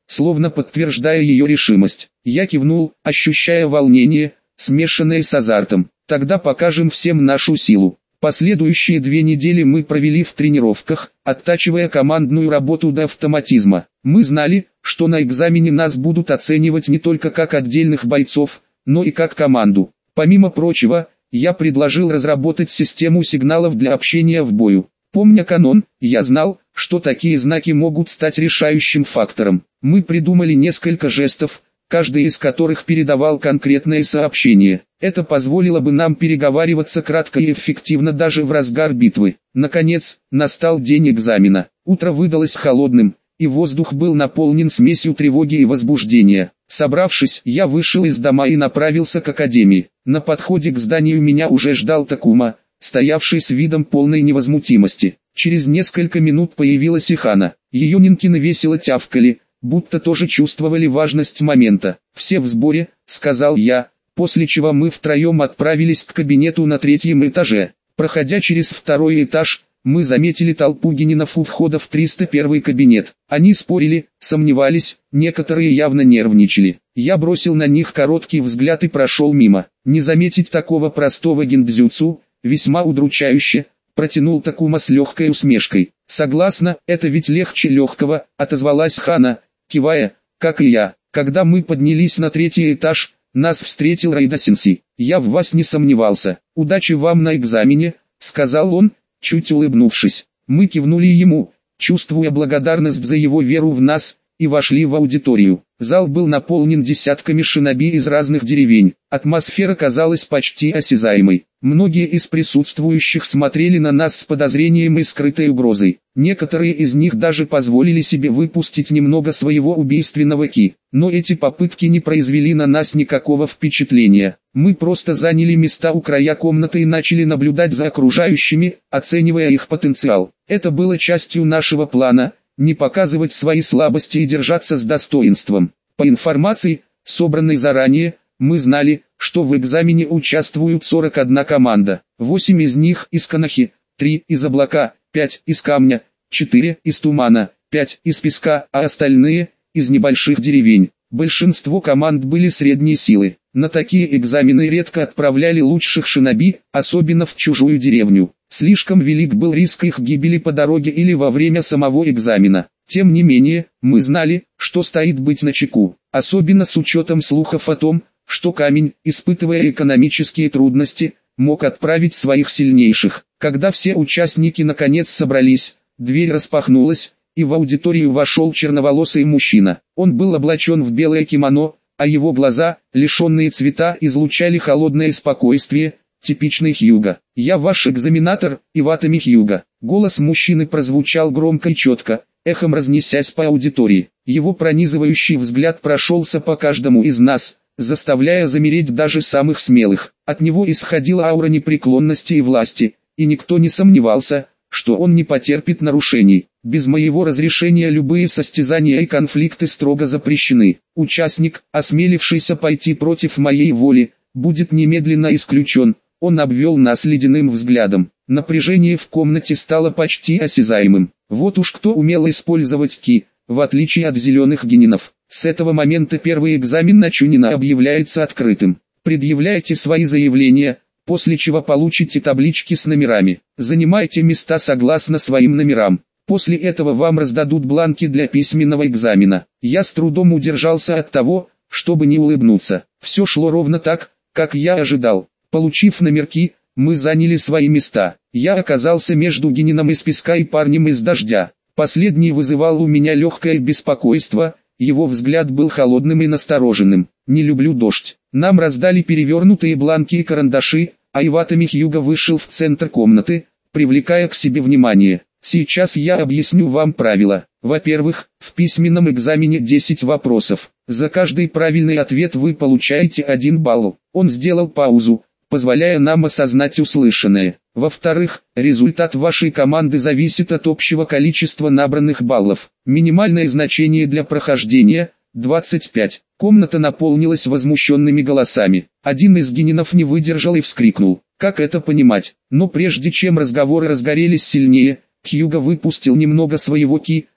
словно подтверждая ее решимость. Я кивнул, ощущая волнение, смешанное с азартом. Тогда покажем всем нашу силу. Последующие две недели мы провели в тренировках, оттачивая командную работу до автоматизма. Мы знали, что на экзамене нас будут оценивать не только как отдельных бойцов, но и как команду. Помимо прочего, я предложил разработать систему сигналов для общения в бою. Помня канон, я знал, что такие знаки могут стать решающим фактором. Мы придумали несколько жестов, каждый из которых передавал конкретное сообщение. Это позволило бы нам переговариваться кратко и эффективно даже в разгар битвы. Наконец, настал день экзамена. Утро выдалось холодным, и воздух был наполнен смесью тревоги и возбуждения. Собравшись, я вышел из дома и направился к академии. На подходе к зданию меня уже ждал Такума, стоявший с видом полной невозмутимости. Через несколько минут появилась и Хана. Ее нинкины весело тявкали, будто тоже чувствовали важность момента. «Все в сборе», — сказал я, после чего мы втроем отправились к кабинету на третьем этаже. Проходя через второй этаж, мы заметили толпу генинов у входа в триста первый кабинет. Они спорили, сомневались, некоторые явно нервничали. Я бросил на них короткий взгляд и прошел мимо. Не заметить такого простого гиндзюцу, весьма удручающе, протянул Такума с легкой усмешкой. «Согласна, это ведь легче легкого», — отозвалась Хана, кивая, как и я. Когда мы поднялись на третий этаж, нас встретил Райда-сенсей. «Я в вас не сомневался. Удачи вам на экзамене», — сказал он, чуть улыбнувшись. Мы кивнули ему, чувствуя благодарность за его веру в нас, и вошли в аудиторию. Зал был наполнен десятками шиноби из разных деревень. Атмосфера казалась почти осязаемой. Многие из присутствующих смотрели на нас с подозрением и скрытой угрозой. Некоторые из них даже позволили себе выпустить немного своего убийственного ки. Но эти попытки не произвели на нас никакого впечатления. Мы просто заняли места у края комнаты и начали наблюдать за окружающими, оценивая их потенциал. Это было частью нашего плана – не показывать свои слабости и держаться с достоинством. По информации, собранной заранее, мы знали, что в экзамене участвуют сорок одна команда. восемь из них из Канахи, три из облака, пять из камня, четыре из тумана, пять из песка, а остальные – из небольших деревень. Большинство команд были средней силы. На такие экзамены редко отправляли лучших шиноби, особенно в чужую деревню. Слишком велик был риск их гибели по дороге или во время самого экзамена. Тем не менее, мы знали, что стоит быть начеку, особенно с учетом слухов о том, что камень, испытывая экономические трудности, мог отправить своих сильнейших. Когда все участники наконец собрались, дверь распахнулась, и в аудиторию вошел черноволосый мужчина. Он был облачен в белое кимоно, а его глаза, лишенные цвета, излучали холодное спокойствие, типичный Хьюго. «Я ваш экзаменатор, Иватами Хьюго». Голос мужчины прозвучал громко и четко, эхом разнесясь по аудитории. Его пронизывающий взгляд прошелся по каждому из нас, заставляя замереть даже самых смелых. От него исходила аура непреклонности и власти, и никто не сомневался, что он не потерпит нарушений. Без моего разрешения любые состязания и конфликты строго запрещены. Участник, осмелившийся пойти против моей воли, будет немедленно исключен. Он обвел нас ледяным взглядом. Напряжение в комнате стало почти осязаемым. Вот уж кто умел использовать ки, в отличие от зеленых генинов. С этого момента первый экзамен на Чунина объявляется открытым. Предъявляйте свои заявления, после чего получите таблички с номерами. Занимайте места согласно своим номерам. После этого вам раздадут бланки для письменного экзамена. Я с трудом удержался от того, чтобы не улыбнуться. Все шло ровно так, как я ожидал. Получив номерки, мы заняли свои места. Я оказался между генином из песка и парнем из дождя. Последний вызывал у меня легкое беспокойство, его взгляд был холодным и настороженным. «Не люблю дождь». Нам раздали перевернутые бланки и карандаши, а Иватами Хьюго вышел в центр комнаты, привлекая к себе внимание. Сейчас я объясню вам правила. Во-первых, в письменном экзамене десять вопросов. За каждый правильный ответ вы получаете один балл. Он сделал паузу, позволяя нам осознать услышанное. Во-вторых, результат вашей команды зависит от общего количества набранных баллов. Минимальное значение для прохождения – двадцать пять. Комната наполнилась возмущенными голосами. Один из генинов не выдержал и вскрикнул. Как это понимать? Но прежде чем разговоры разгорелись сильнее, Хьюго выпустил немного своего ки,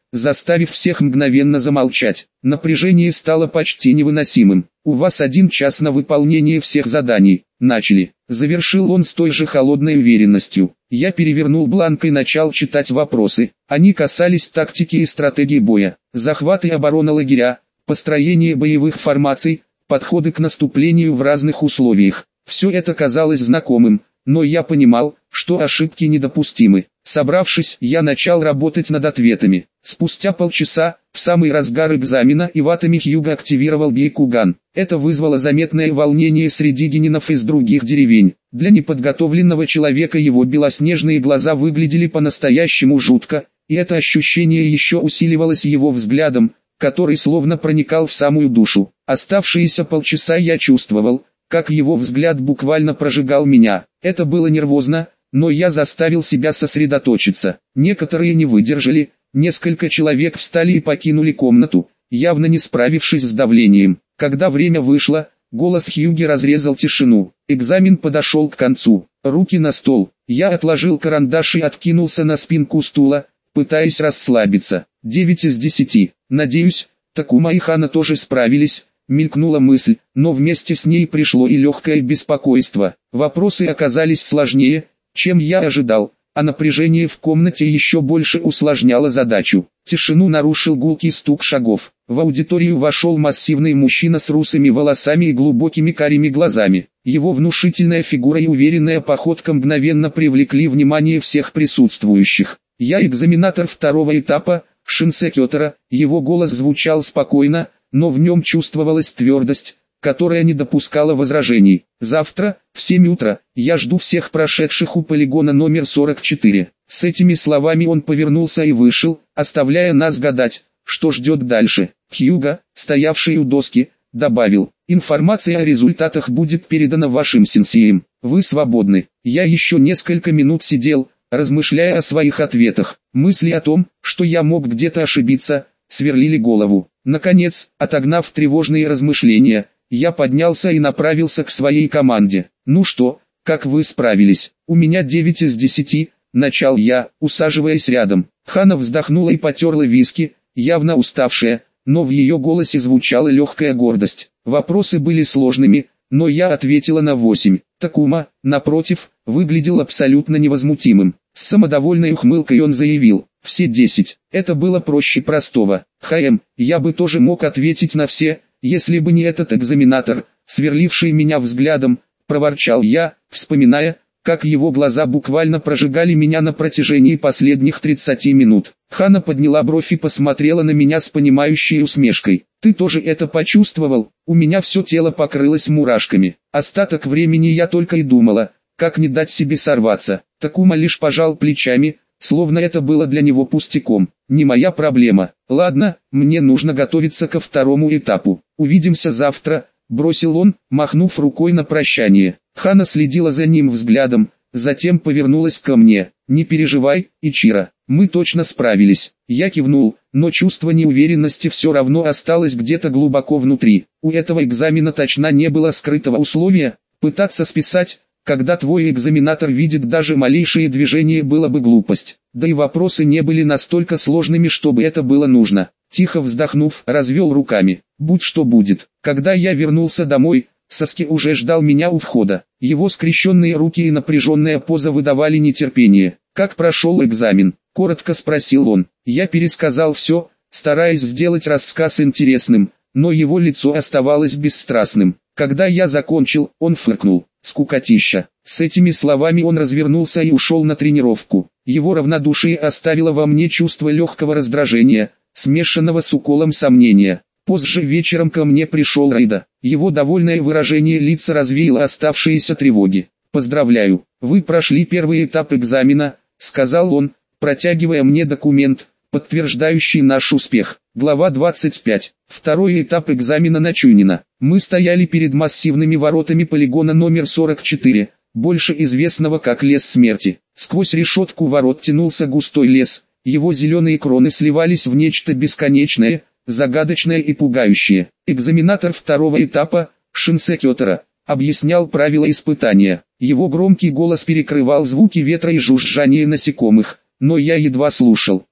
заставив всех мгновенно замолчать. Напряжение стало почти невыносимым. «У вас один час на выполнение всех заданий. Начали», — завершил он с той же холодной уверенностью. Я перевернул бланк и начал читать вопросы. Они касались тактики и стратегии боя, захват и оборона лагеря, построение боевых формаций, подходы к наступлению в разных условиях. Все это казалось знакомым, но я понимал, что ошибки недопустимы. Собравшись, я начал работать над ответами. Спустя полчаса, в самый разгар экзамена, Иватами Хьюга активировал Бейкуган. Это вызвало заметное волнение среди генинов из других деревень. Для неподготовленного человека его белоснежные глаза выглядели по-настоящему жутко, и это ощущение еще усиливалось его взглядом, который словно проникал в самую душу. Оставшиеся полчаса я чувствовал, как его взгляд буквально прожигал меня. Это было нервозно, но я заставил себя сосредоточиться. Некоторые не выдержали, несколько человек встали и покинули комнату, явно не справившись с давлением. Когда время вышло, голос Хьюги разрезал тишину. Экзамен подошел к концу. Руки на стол. Я отложил карандаш и откинулся на спинку стула, пытаясь расслабиться. Девять из десяти. Надеюсь, Такума и Хана тоже справились. Мелькнула мысль, но вместе с ней пришло и легкое беспокойство. Вопросы оказались сложнее, чем я ожидал, а напряжение в комнате еще больше усложняло задачу. Тишину нарушил гулкий стук шагов. В аудиторию вошел массивный мужчина с русыми волосами и глубокими карими глазами. Его внушительная фигура и уверенная походка мгновенно привлекли внимание всех присутствующих. «Я экзаменатор второго этапа, Шинсе Кётара». Его голос звучал спокойно, но в нем чувствовалась твердость, которая не допускала возражений. «Завтра, в семь утра, я жду всех прошедших у полигона номер сорок четыре». С этими словами он повернулся и вышел, оставляя нас гадать, что ждет дальше. Хьюга, стоявший у доски, добавил: «Информация о результатах будет передана вашим сенсеям. Вы свободны». Я еще несколько минут сидел, размышляя о своих ответах. Мысли о том, что я мог где-то ошибиться, сверлили голову. Наконец, отогнав тревожные размышления, я поднялся и направился к своей команде. «Ну что, как вы справились?» «У меня девять из десяти», — начал я, усаживаясь рядом. Хана вздохнула и потерла виски, явно уставшая, но в ее голосе звучала легкая гордость. Вопросы были сложными, но я ответила на восемь. Такума, напротив, выглядел абсолютно невозмутимым. С самодовольной ухмылкой он заявил: «Все десять». Это было проще простого. «ХМ, я бы тоже мог ответить на все, если бы не этот экзаменатор, сверливший меня взглядом», — проворчал я, вспоминая, как его глаза буквально прожигали меня на протяжении последних тридцати минут. Хана подняла бровь и посмотрела на меня с понимающей усмешкой. «Ты тоже это почувствовал?» У меня все тело покрылось мурашками. Остаток времени я только и думала, как не дать себе сорваться. Такума лишь пожал плечами, словно это было для него пустяком. «Не моя проблема. Ладно, мне нужно готовиться ко второму этапу. Увидимся завтра», — бросил он, махнув рукой на прощание. Хана следила за ним взглядом, затем повернулась ко мне. «Не переживай, Ичиро, мы точно справились». Я кивнул, но чувство неуверенности все равно осталось где-то глубоко внутри. У этого экзамена точно не было скрытого условия. Пытаться списать, когда твой экзаменатор видит даже малейшие движения, было бы глупость. Да и вопросы не были настолько сложными, чтобы это было нужно. Тихо вздохнув, развел руками. Будь что будет. Когда я вернулся домой, Саски уже ждал меня у входа. Его скрещенные руки и напряженная поза выдавали нетерпение. «Как прошел экзамен?» — коротко спросил он. Я пересказал все, стараясь сделать рассказ интересным, но его лицо оставалось бесстрастным. Когда я закончил, он фыркнул. «Скукотища». С этими словами он развернулся и ушел на тренировку. Его равнодушие оставило во мне чувство легкого раздражения, смешанного с уколом сомнения. Позже вечером ко мне пришел Райда. Его довольное выражение лица развеяло оставшиеся тревоги. «Поздравляю, вы прошли первый этап экзамена», — сказал он, протягивая мне документ, подтверждающий наш успех. Глава двадцать пять. Второй этап экзамена на Чунина. Мы стояли перед массивными воротами полигона номер сорок четыре, больше известного как Лес Смерти. Сквозь решетку ворот тянулся густой лес, его зеленые кроны сливались в нечто бесконечное, загадочное и пугающее. Экзаменатор второго этапа, Шинсе Кётара, объяснял правила испытания. Его громкий голос перекрывал звуки ветра и жужжание насекомых, но я едва слушал.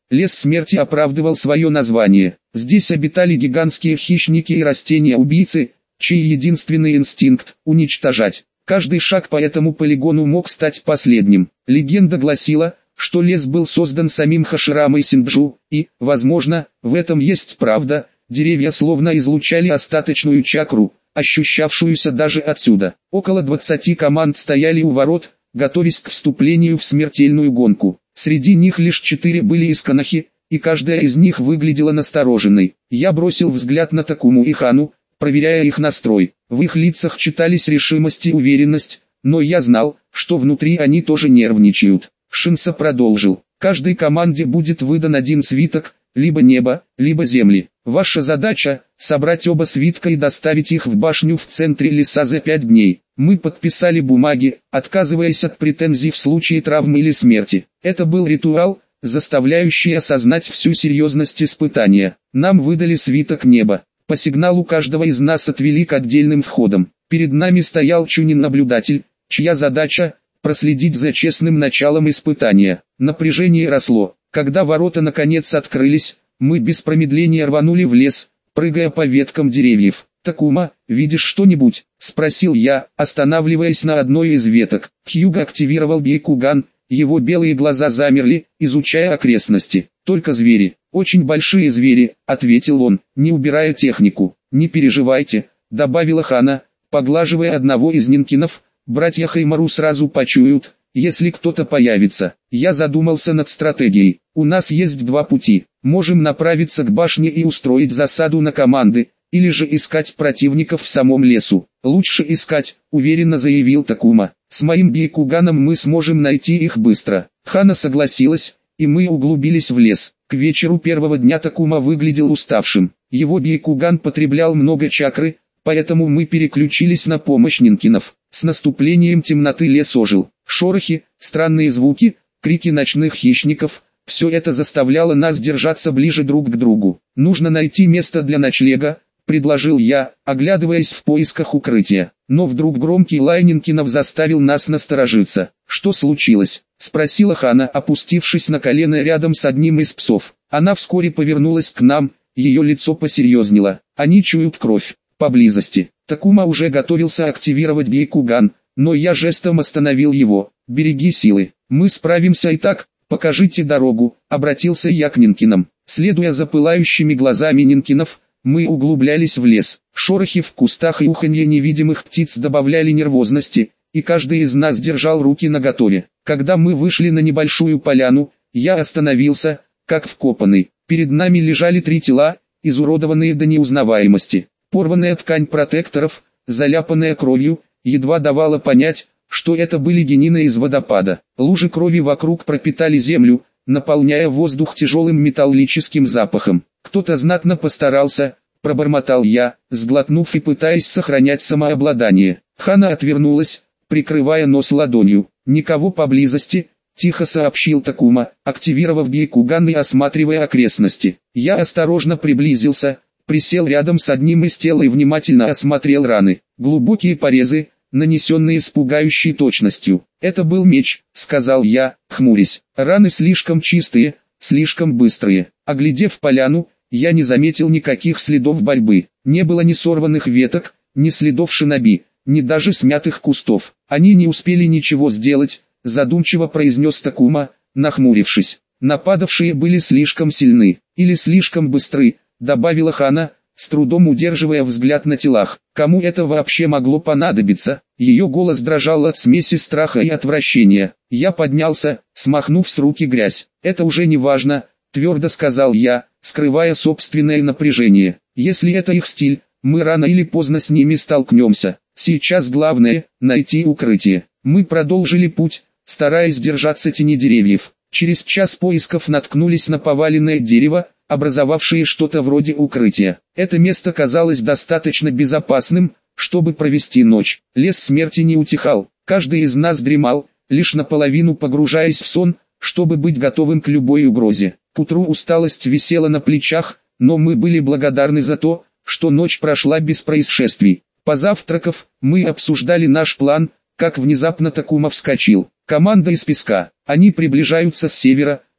Лес смерти оправдывал свое название. Здесь обитали гигантские хищники и растения-убийцы, чей единственный инстинкт – уничтожать. Каждый шаг по этому полигону мог стать последним. Легенда гласила, что лес был создан самим Хаширамой Синджу, и, возможно, в этом есть правда, деревья словно излучали остаточную чакру, ощущавшуюся даже отсюда. Около двадцати команд стояли у ворот, готовясь к вступлению в смертельную гонку. Среди них лишь четыре были из Конохи, и каждая из них выглядела настороженной. Я бросил взгляд на Такуму и Хану, проверяя их настрой. В их лицах читались решимость и уверенность, но я знал, что внутри они тоже нервничают. Шинса продолжил. Каждой команде будет выдан один свиток, либо небо, либо земли. Ваша задача – собрать оба свитка и доставить их в башню в центре леса за пять дней. Мы подписали бумаги, отказываясь от претензий в случае травмы или смерти. Это был ритуал, заставляющий осознать всю серьезность испытания. Нам выдали свиток неба. По сигналу каждого из нас отвели к отдельным входам. Перед нами стоял Чунин-наблюдатель, чья задача – проследить за честным началом испытания. Напряжение росло. Когда ворота наконец открылись, мы без промедления рванули в лес, прыгая по веткам деревьев. «Такума, видишь что-нибудь?» – спросил я, останавливаясь на одной из веток. Хьюго активировал Бейкуган, его белые глаза замерли, изучая окрестности. «Только звери, очень большие звери», – ответил он, не убирая технику. «Не переживайте», – добавила Хана, поглаживая одного из нинкинов, «братья Хаймару сразу почуют, если кто-то появится». Я задумался над стратегией. У нас есть два пути. Можем направиться к башне и устроить засаду на команды, или же искать противников в самом лесу. «Лучше искать», — уверенно заявил Такума. «С моим Бейкуганом мы сможем найти их быстро». Хана согласилась, и мы углубились в лес. К вечеру первого дня Такума выглядел уставшим. Его Бейкуган потреблял много чакры, поэтому мы переключились на помощь нинкинов. С наступлением темноты лес ожил. Шорохи, странные звуки, крики ночных хищников — все это заставляло нас держаться ближе друг к другу. «Нужно найти место для ночлега», — предложил я, оглядываясь в поисках укрытия. Но вдруг громкий лай нинкинов заставил нас насторожиться. «Что случилось?» — спросила Хана, опустившись на колено рядом с одним из псов. Она вскоре повернулась к нам, ее лицо посерьезнело. «Они чуют кровь. Поблизости». Такума уже готовился активировать Бейкуган, но я жестом остановил его. «Береги силы. Мы справимся и так. Покажите дорогу», — обратился я к нинкинам. Следуя за пылающими глазами нинкинов, мы углублялись в лес. Шорохи в кустах и уханье невидимых птиц добавляли нервозности, и каждый из нас держал руки наготове. Когда мы вышли на небольшую поляну, я остановился, как вкопанный. Перед нами лежали три тела, изуродованные до неузнаваемости. Порванная ткань протекторов, заляпанная кровью, едва давала понять, что это были генины из водопада. Лужи крови вокруг пропитали землю, наполняя воздух тяжелым металлическим запахом. «Кто-то знатно постарался», — пробормотал я, сглотнув и пытаясь сохранять самообладание. Хана отвернулась, прикрывая нос ладонью. «Никого поблизости», — тихо сообщил Такума, активировав Бейкуган и осматривая окрестности. Я осторожно приблизился, присел рядом с одним из тел и внимательно осмотрел раны. Глубокие порезы, нанесенные с пугающей точностью. «Это был меч», — сказал я, хмурясь. «Раны слишком чистые, слишком быстрые». Оглядев поляну, я не заметил никаких следов борьбы. Не было ни сорванных веток, ни следов шиноби, ни даже смятых кустов. «Они не успели ничего сделать», — задумчиво произнес Такума, нахмурившись. «Нападавшие были слишком сильны, или слишком быстры», — добавила Хана, с трудом удерживая взгляд на телах. «Кому это вообще могло понадобиться?» Ее голос дрожал от смеси страха и отвращения. Я поднялся, смахнув с руки грязь. «Это уже не важно», — твердо сказал я, скрывая собственное напряжение. «Если это их стиль, мы рано или поздно с ними столкнемся. Сейчас главное — найти укрытие». Мы продолжили путь, стараясь держаться тени деревьев. Через час поисков наткнулись на поваленное дерево, образовавшее что-то вроде укрытия. Это место казалось достаточно безопасным, чтобы провести ночь. Лес смерти не утихал, каждый из нас дремал, лишь наполовину погружаясь в сон, чтобы быть готовым к любой угрозе. К утру усталость висела на плечах, но мы были благодарны за то, что ночь прошла без происшествий. Позавтракав, мы обсуждали наш план, как внезапно Такума вскочил. «Команда из песка, они приближаются с севера», —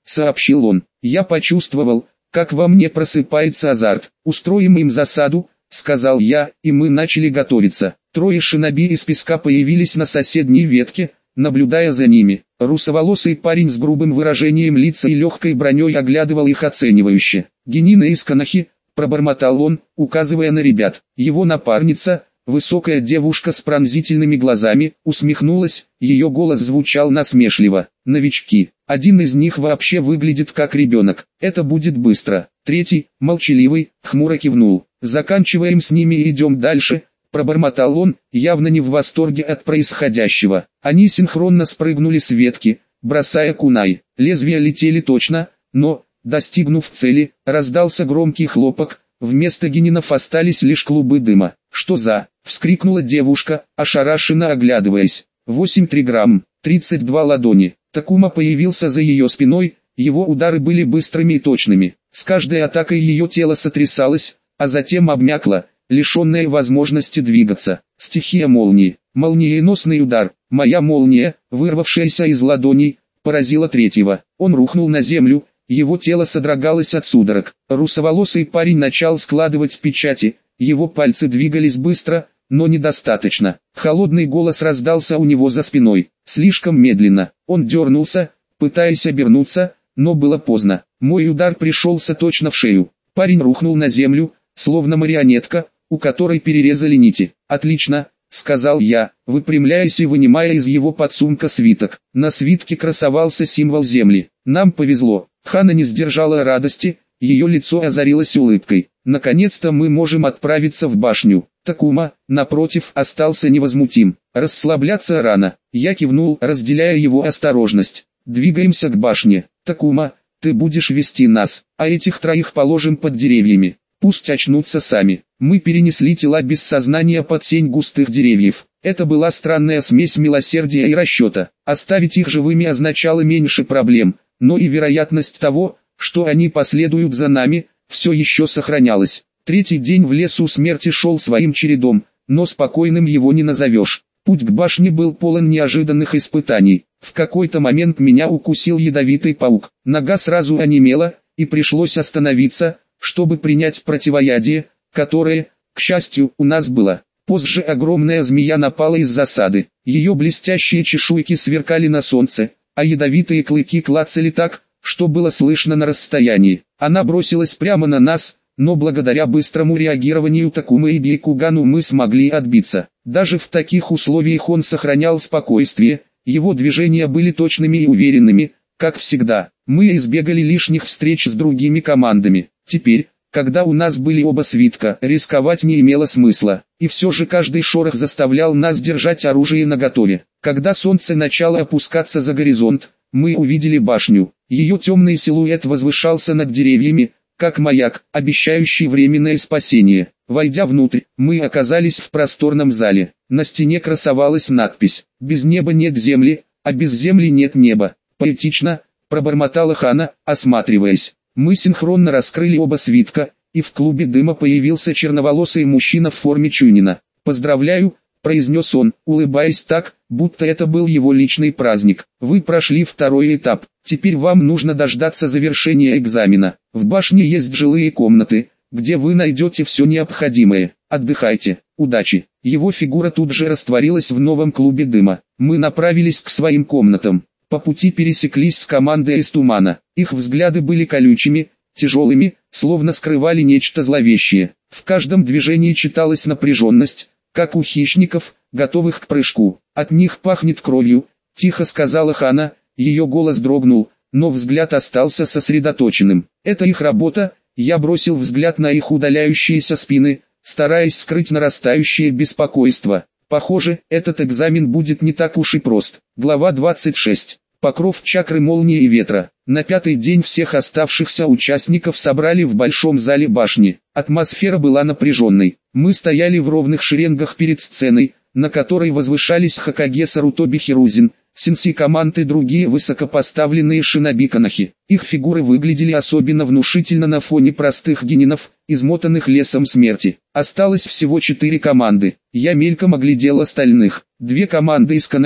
сообщил он. Я почувствовал, как во мне просыпается азарт. «Устроим им засаду», — сказал я, и мы начали готовиться. Трое шиноби из песка появились на соседней ветке, наблюдая за ними. Русоволосый парень с грубым выражением лица и легкой броней оглядывал их оценивающе. «Генина из Канахи», — пробормотал он, указывая на ребят. Его напарница, высокая девушка с пронзительными глазами, усмехнулась, ее голос звучал насмешливо. «Новички. Один из них вообще выглядит как ребенок. Это будет быстро». Третий, молчаливый, хмуро кивнул. «Заканчиваем с ними и идем дальше», — пробормотал он, явно не в восторге от происходящего. Они синхронно спрыгнули с ветки, бросая кунай. Лезвия летели точно, но, достигнув цели, раздался громкий хлопок, вместо генинов остались лишь клубы дыма. «Что за?» — вскрикнула девушка, ошарашенно оглядываясь. «восемь триграмм, тридцать два ладони». Такума появился за ее спиной, его удары были быстрыми и точными. С каждой атакой ее тело сотрясалось, а затем обмякло, лишенное возможности двигаться. Стихия молнии. Молниеносный удар. Моя молния, вырвавшаяся из ладоней, поразила третьего. Он рухнул на землю, его тело содрогалось от судорог. Русоволосый парень начал складывать печати, его пальцы двигались быстро, но недостаточно. Холодный голос раздался у него за спиной. Слишком медленно. Он дернулся, пытаясь обернуться, но было поздно. Мой удар пришелся точно в шею. Парень рухнул на землю, словно марионетка, у которой перерезали нити. «Отлично», — сказал я, выпрямляясь и вынимая из его подсумка свиток. На свитке красовался символ земли. Нам повезло. Хана не сдержала радости, ее лицо озарилось улыбкой. «Наконец-то мы можем отправиться в башню». Такума, напротив, остался невозмутим. «Расслабляться рано». Я кивнул, разделяя его осторожность. «Двигаемся к башне. Такума, ты будешь вести нас, а этих троих положим под деревьями. Пусть очнутся сами». Мы перенесли тела без сознания под сень густых деревьев. Это была странная смесь милосердия и расчета. Оставить их живыми означало меньше проблем, но и вероятность того, что они последуют за нами, все еще сохранялась. Третий день в лесу смерти шел своим чередом, но спокойным его не назовешь. Путь к башне был полон неожиданных испытаний. В какой-то момент меня укусил ядовитый паук. Нога сразу онемела, и пришлось остановиться, чтобы принять противоядие, которое, к счастью, у нас было. Позже огромная змея напала из засады. Ее блестящие чешуйки сверкали на солнце, а ядовитые клыки клацали так, что было слышно на расстоянии. Она бросилась прямо на нас, но благодаря быстрому реагированию Такумы и Бейкугану мы смогли отбиться. Даже в таких условиях он сохранял спокойствие, его движения были точными и уверенными, как всегда. Мы избегали лишних встреч с другими командами. Теперь, когда у нас были оба свитка, рисковать не имело смысла, и все же каждый шорох заставлял нас держать оружие наготове. Когда солнце начало опускаться за горизонт, мы увидели башню. Ее темный силуэт возвышался над деревьями, как маяк, обещающий временное спасение. Войдя внутрь, мы оказались в просторном зале. На стене красовалась надпись: «Без неба нет земли, а без земли нет неба». Поэтично, пробормотала Хана, осматриваясь. Мы синхронно раскрыли оба свитка, и в клубе дыма появился черноволосый мужчина в форме чунина. «Поздравляю», — произнес он, улыбаясь так, будто это был его личный праздник. «Вы прошли второй этап, теперь вам нужно дождаться завершения экзамена. В башне есть жилые комнаты, где вы найдете все необходимое. Отдыхайте, удачи». Его фигура тут же растворилась в новом клубе дыма. Мы направились к своим комнатам. По пути пересеклись с командой из тумана. Их взгляды были колючими, тяжелыми, словно скрывали нечто зловещее. В каждом движении читалась напряженность, как у хищников, готовых к прыжку. «От них пахнет кровью», — тихо сказала Хана, ее голос дрогнул, но взгляд остался сосредоточенным. «Это их работа», — я бросил взгляд на их удаляющиеся спины, стараясь скрыть нарастающее беспокойство. Похоже, этот экзамен будет не так уж и прост. Глава двадцать шесть. Покров чакры молнии и ветра. На пятый день всех оставшихся участников собрали в большом зале башни. Атмосфера была напряженной. Мы стояли в ровных шеренгах перед сценой, на которой возвышались Хокаге Сарутоби Хирузин, сенсей команд и другие высокопоставленные шиноби Канахи. Их фигуры выглядели особенно внушительно на фоне простых генинов, измотанных лесом смерти. Осталось всего четыре команды. Я мельком оглядел остальных. Две команды из Канахи,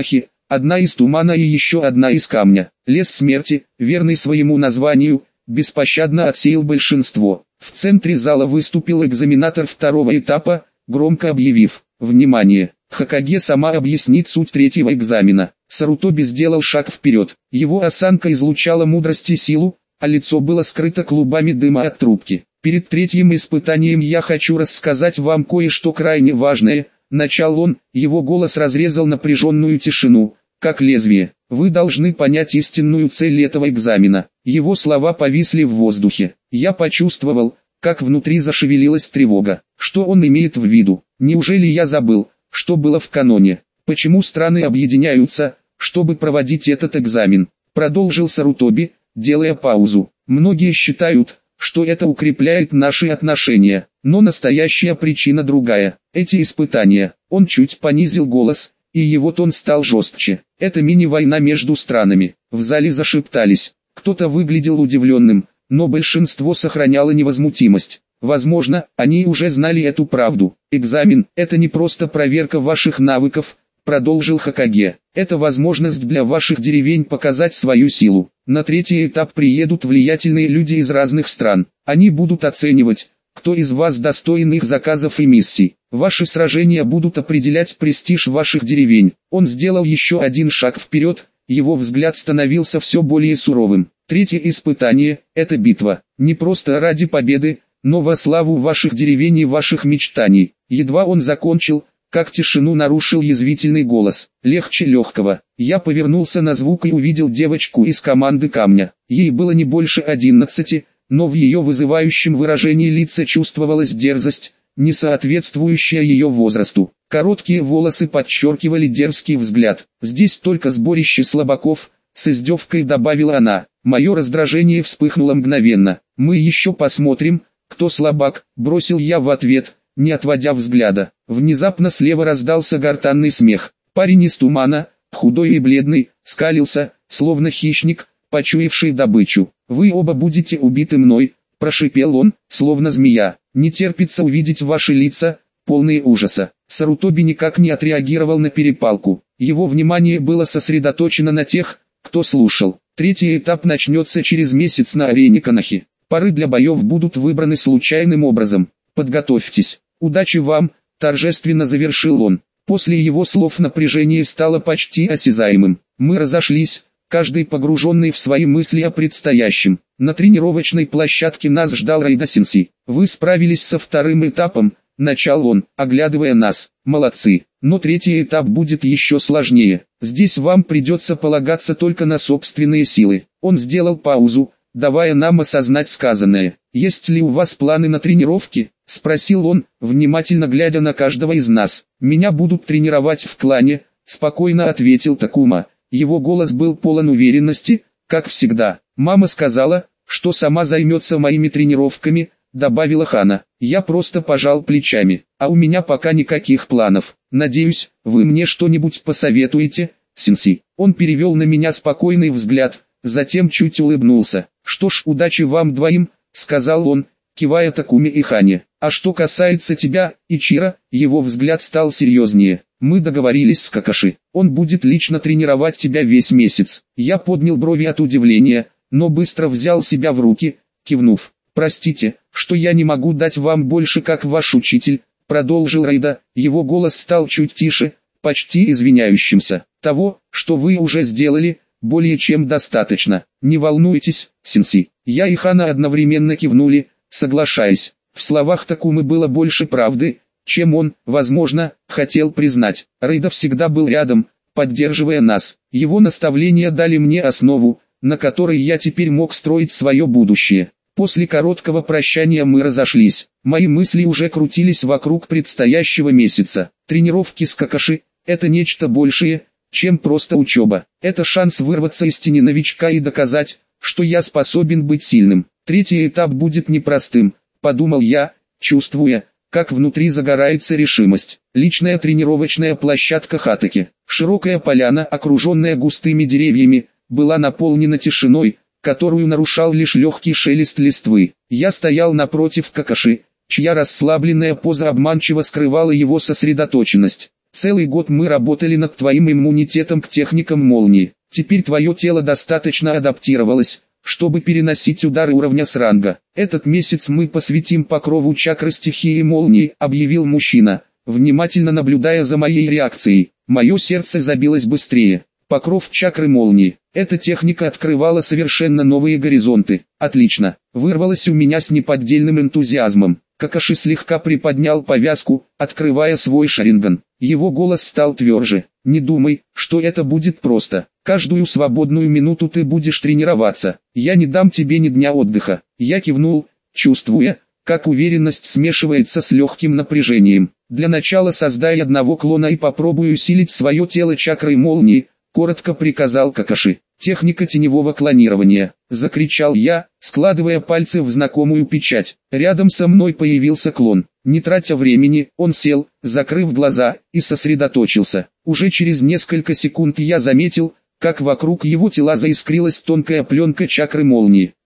одна из тумана и еще одна из камня. Лес смерти, верный своему названию, беспощадно отсеял большинство. В центре зала выступил экзаменатор второго этапа, громко объявив: «Внимание! Хокаге сама объяснит суть третьего экзамена». Сарутоби сделал шаг вперед. Его осанка излучала мудрость и силу, а лицо было скрыто клубами дыма от трубки. «Перед третьим испытанием я хочу рассказать вам кое-что крайне важное», — начал он, его голос разрезал напряженную тишину, как лезвие. «Вы должны понять истинную цель этого экзамена». Его слова повисли в воздухе. Я почувствовал, как внутри зашевелилась тревога. Что он имеет в виду? Неужели я забыл, что было в каноне? Почему страны объединяются, чтобы проводить этот экзамен? Продолжил Сарутоби, делая паузу. Многие считают, что это укрепляет наши отношения, но настоящая причина другая. Эти испытания. Он чуть понизил голос, и его тон стал жестче. Это мини-война между странами. В зале зашептались. Кто-то выглядел удивленным, но большинство сохраняло невозмутимость. Возможно, они уже знали эту правду. Экзамен – это не просто проверка ваших навыков, продолжил Хокаге. Это возможность для ваших деревень показать свою силу. На третий этап приедут влиятельные люди из разных стран. Они будут оценивать, кто из вас достоин их заказов и миссий. Ваши сражения будут определять престиж ваших деревень. Он сделал еще один шаг вперед, его взгляд становился все более суровым. Третье испытание – это битва. Не просто ради победы, но во славу ваших деревень и ваших мечтаний. Едва он закончил, как тишину нарушил язвительный голос. Легче легкого. Я повернулся на звук и увидел девочку из команды камня. Ей было не больше одиннадцати, но в ее вызывающем выражении лица чувствовалась дерзость, не соответствующая ее возрасту. Короткие волосы подчеркивали дерзкий взгляд. «Здесь только сборище слабаков», — с издевкой добавила она. Мое раздражение вспыхнуло мгновенно. «Мы еще посмотрим, кто слабак», — бросил я в ответ, не отводя взгляда. Внезапно слева раздался гортанный смех. Парень из тумана, худой и бледный, скалился, словно хищник, почуявший добычу. «Вы оба будете убиты мной», — прошипел он, словно змея. «Не терпится увидеть ваши лица, полные ужаса». Сарутоби никак не отреагировал на перепалку. Его внимание было сосредоточено на тех, кто слушал. Третий этап начнется через месяц на арене Канахи. Пары для боев будут выбраны случайным образом. Подготовьтесь. Удачи вам, торжественно завершил он. После его слов напряжение стало почти осязаемым. Мы разошлись, каждый погруженный в свои мысли о предстоящем. На тренировочной площадке нас ждал Райда-сенсей. Вы справились со вторым этапом, начал он, оглядывая нас. Молодцы. Но третий этап будет еще сложнее. Здесь вам придется полагаться только на собственные силы. Он сделал паузу, давая нам осознать сказанное. «Есть ли у вас планы на тренировки?» — спросил он, внимательно глядя на каждого из нас. «Меня будут тренировать в клане», — спокойно ответил Такума. Его голос был полон уверенности, как всегда. «Мама сказала, что сама займется моими тренировками», — добавила Хана. Я просто пожал плечами. «А у меня пока никаких планов. Надеюсь, вы мне что-нибудь посоветуете, сенсей?» Он перевел на меня спокойный взгляд, затем чуть улыбнулся. «Что ж, удачи вам двоим», — сказал он, кивая Такуме и Хане. «А что касается тебя, Ичиро», его взгляд стал серьезнее. «Мы договорились с Какаши. Он будет лично тренировать тебя весь месяц». Я поднял брови от удивления, но быстро взял себя в руки, кивнув. «Простите, что я не могу дать вам больше, как ваш учитель», — продолжил Райда. Его голос стал чуть тише, почти извиняющимся. «Того, что вы уже сделали, более чем достаточно. Не волнуйтесь, сенсей». Я и Хана одновременно кивнули, соглашаясь. В словах Такумы было больше правды, чем он, возможно, хотел признать. Райда всегда был рядом, поддерживая нас. Его наставления дали мне основу, на которой я теперь мог строить свое будущее. После короткого прощания мы разошлись. Мои мысли уже крутились вокруг предстоящего месяца. Тренировки с Какаши – это нечто большее, чем просто учеба. Это шанс вырваться из тени новичка и доказать, что я способен быть сильным. Третий этап будет непростым, подумал я, чувствуя, как внутри загорается решимость. Личная тренировочная площадка Хатаки. Широкая поляна, окруженная густыми деревьями, была наполнена тишиной, которую нарушал лишь легкий шелест листвы. Я стоял напротив Какаши, чья расслабленная поза обманчиво скрывала его сосредоточенность. Целый год мы работали над твоим иммунитетом к техникам молнии. Теперь твое тело достаточно адаптировалось, чтобы переносить удары уровня сранга. Этот месяц мы посвятим покрову чакры стихии молнии, объявил мужчина, внимательно наблюдая за моей реакцией. Мое сердце забилось быстрее. Покров чакры молнии. Эта техника открывала совершенно новые горизонты. Отлично. Вырвалось у меня с неподдельным энтузиазмом. Какаши слегка приподнял повязку, открывая свой шаринган. Его голос стал тверже. Не думай, что это будет просто. Каждую свободную минуту ты будешь тренироваться. Я не дам тебе ни дня отдыха. Я кивнул, чувствуя, как уверенность смешивается с легким напряжением. Для начала создай одного клона и попробуй усилить свое тело чакрой молнии, коротко приказал Какаши. Техника теневого клонирования, закричал я, складывая пальцы в знакомую печать. Рядом со мной появился клон. Не тратя времени, он сел, закрыв глаза, и сосредоточился. Уже через несколько секунд я заметил, как вокруг его тела заискрилась тонкая пленка чакры молнии.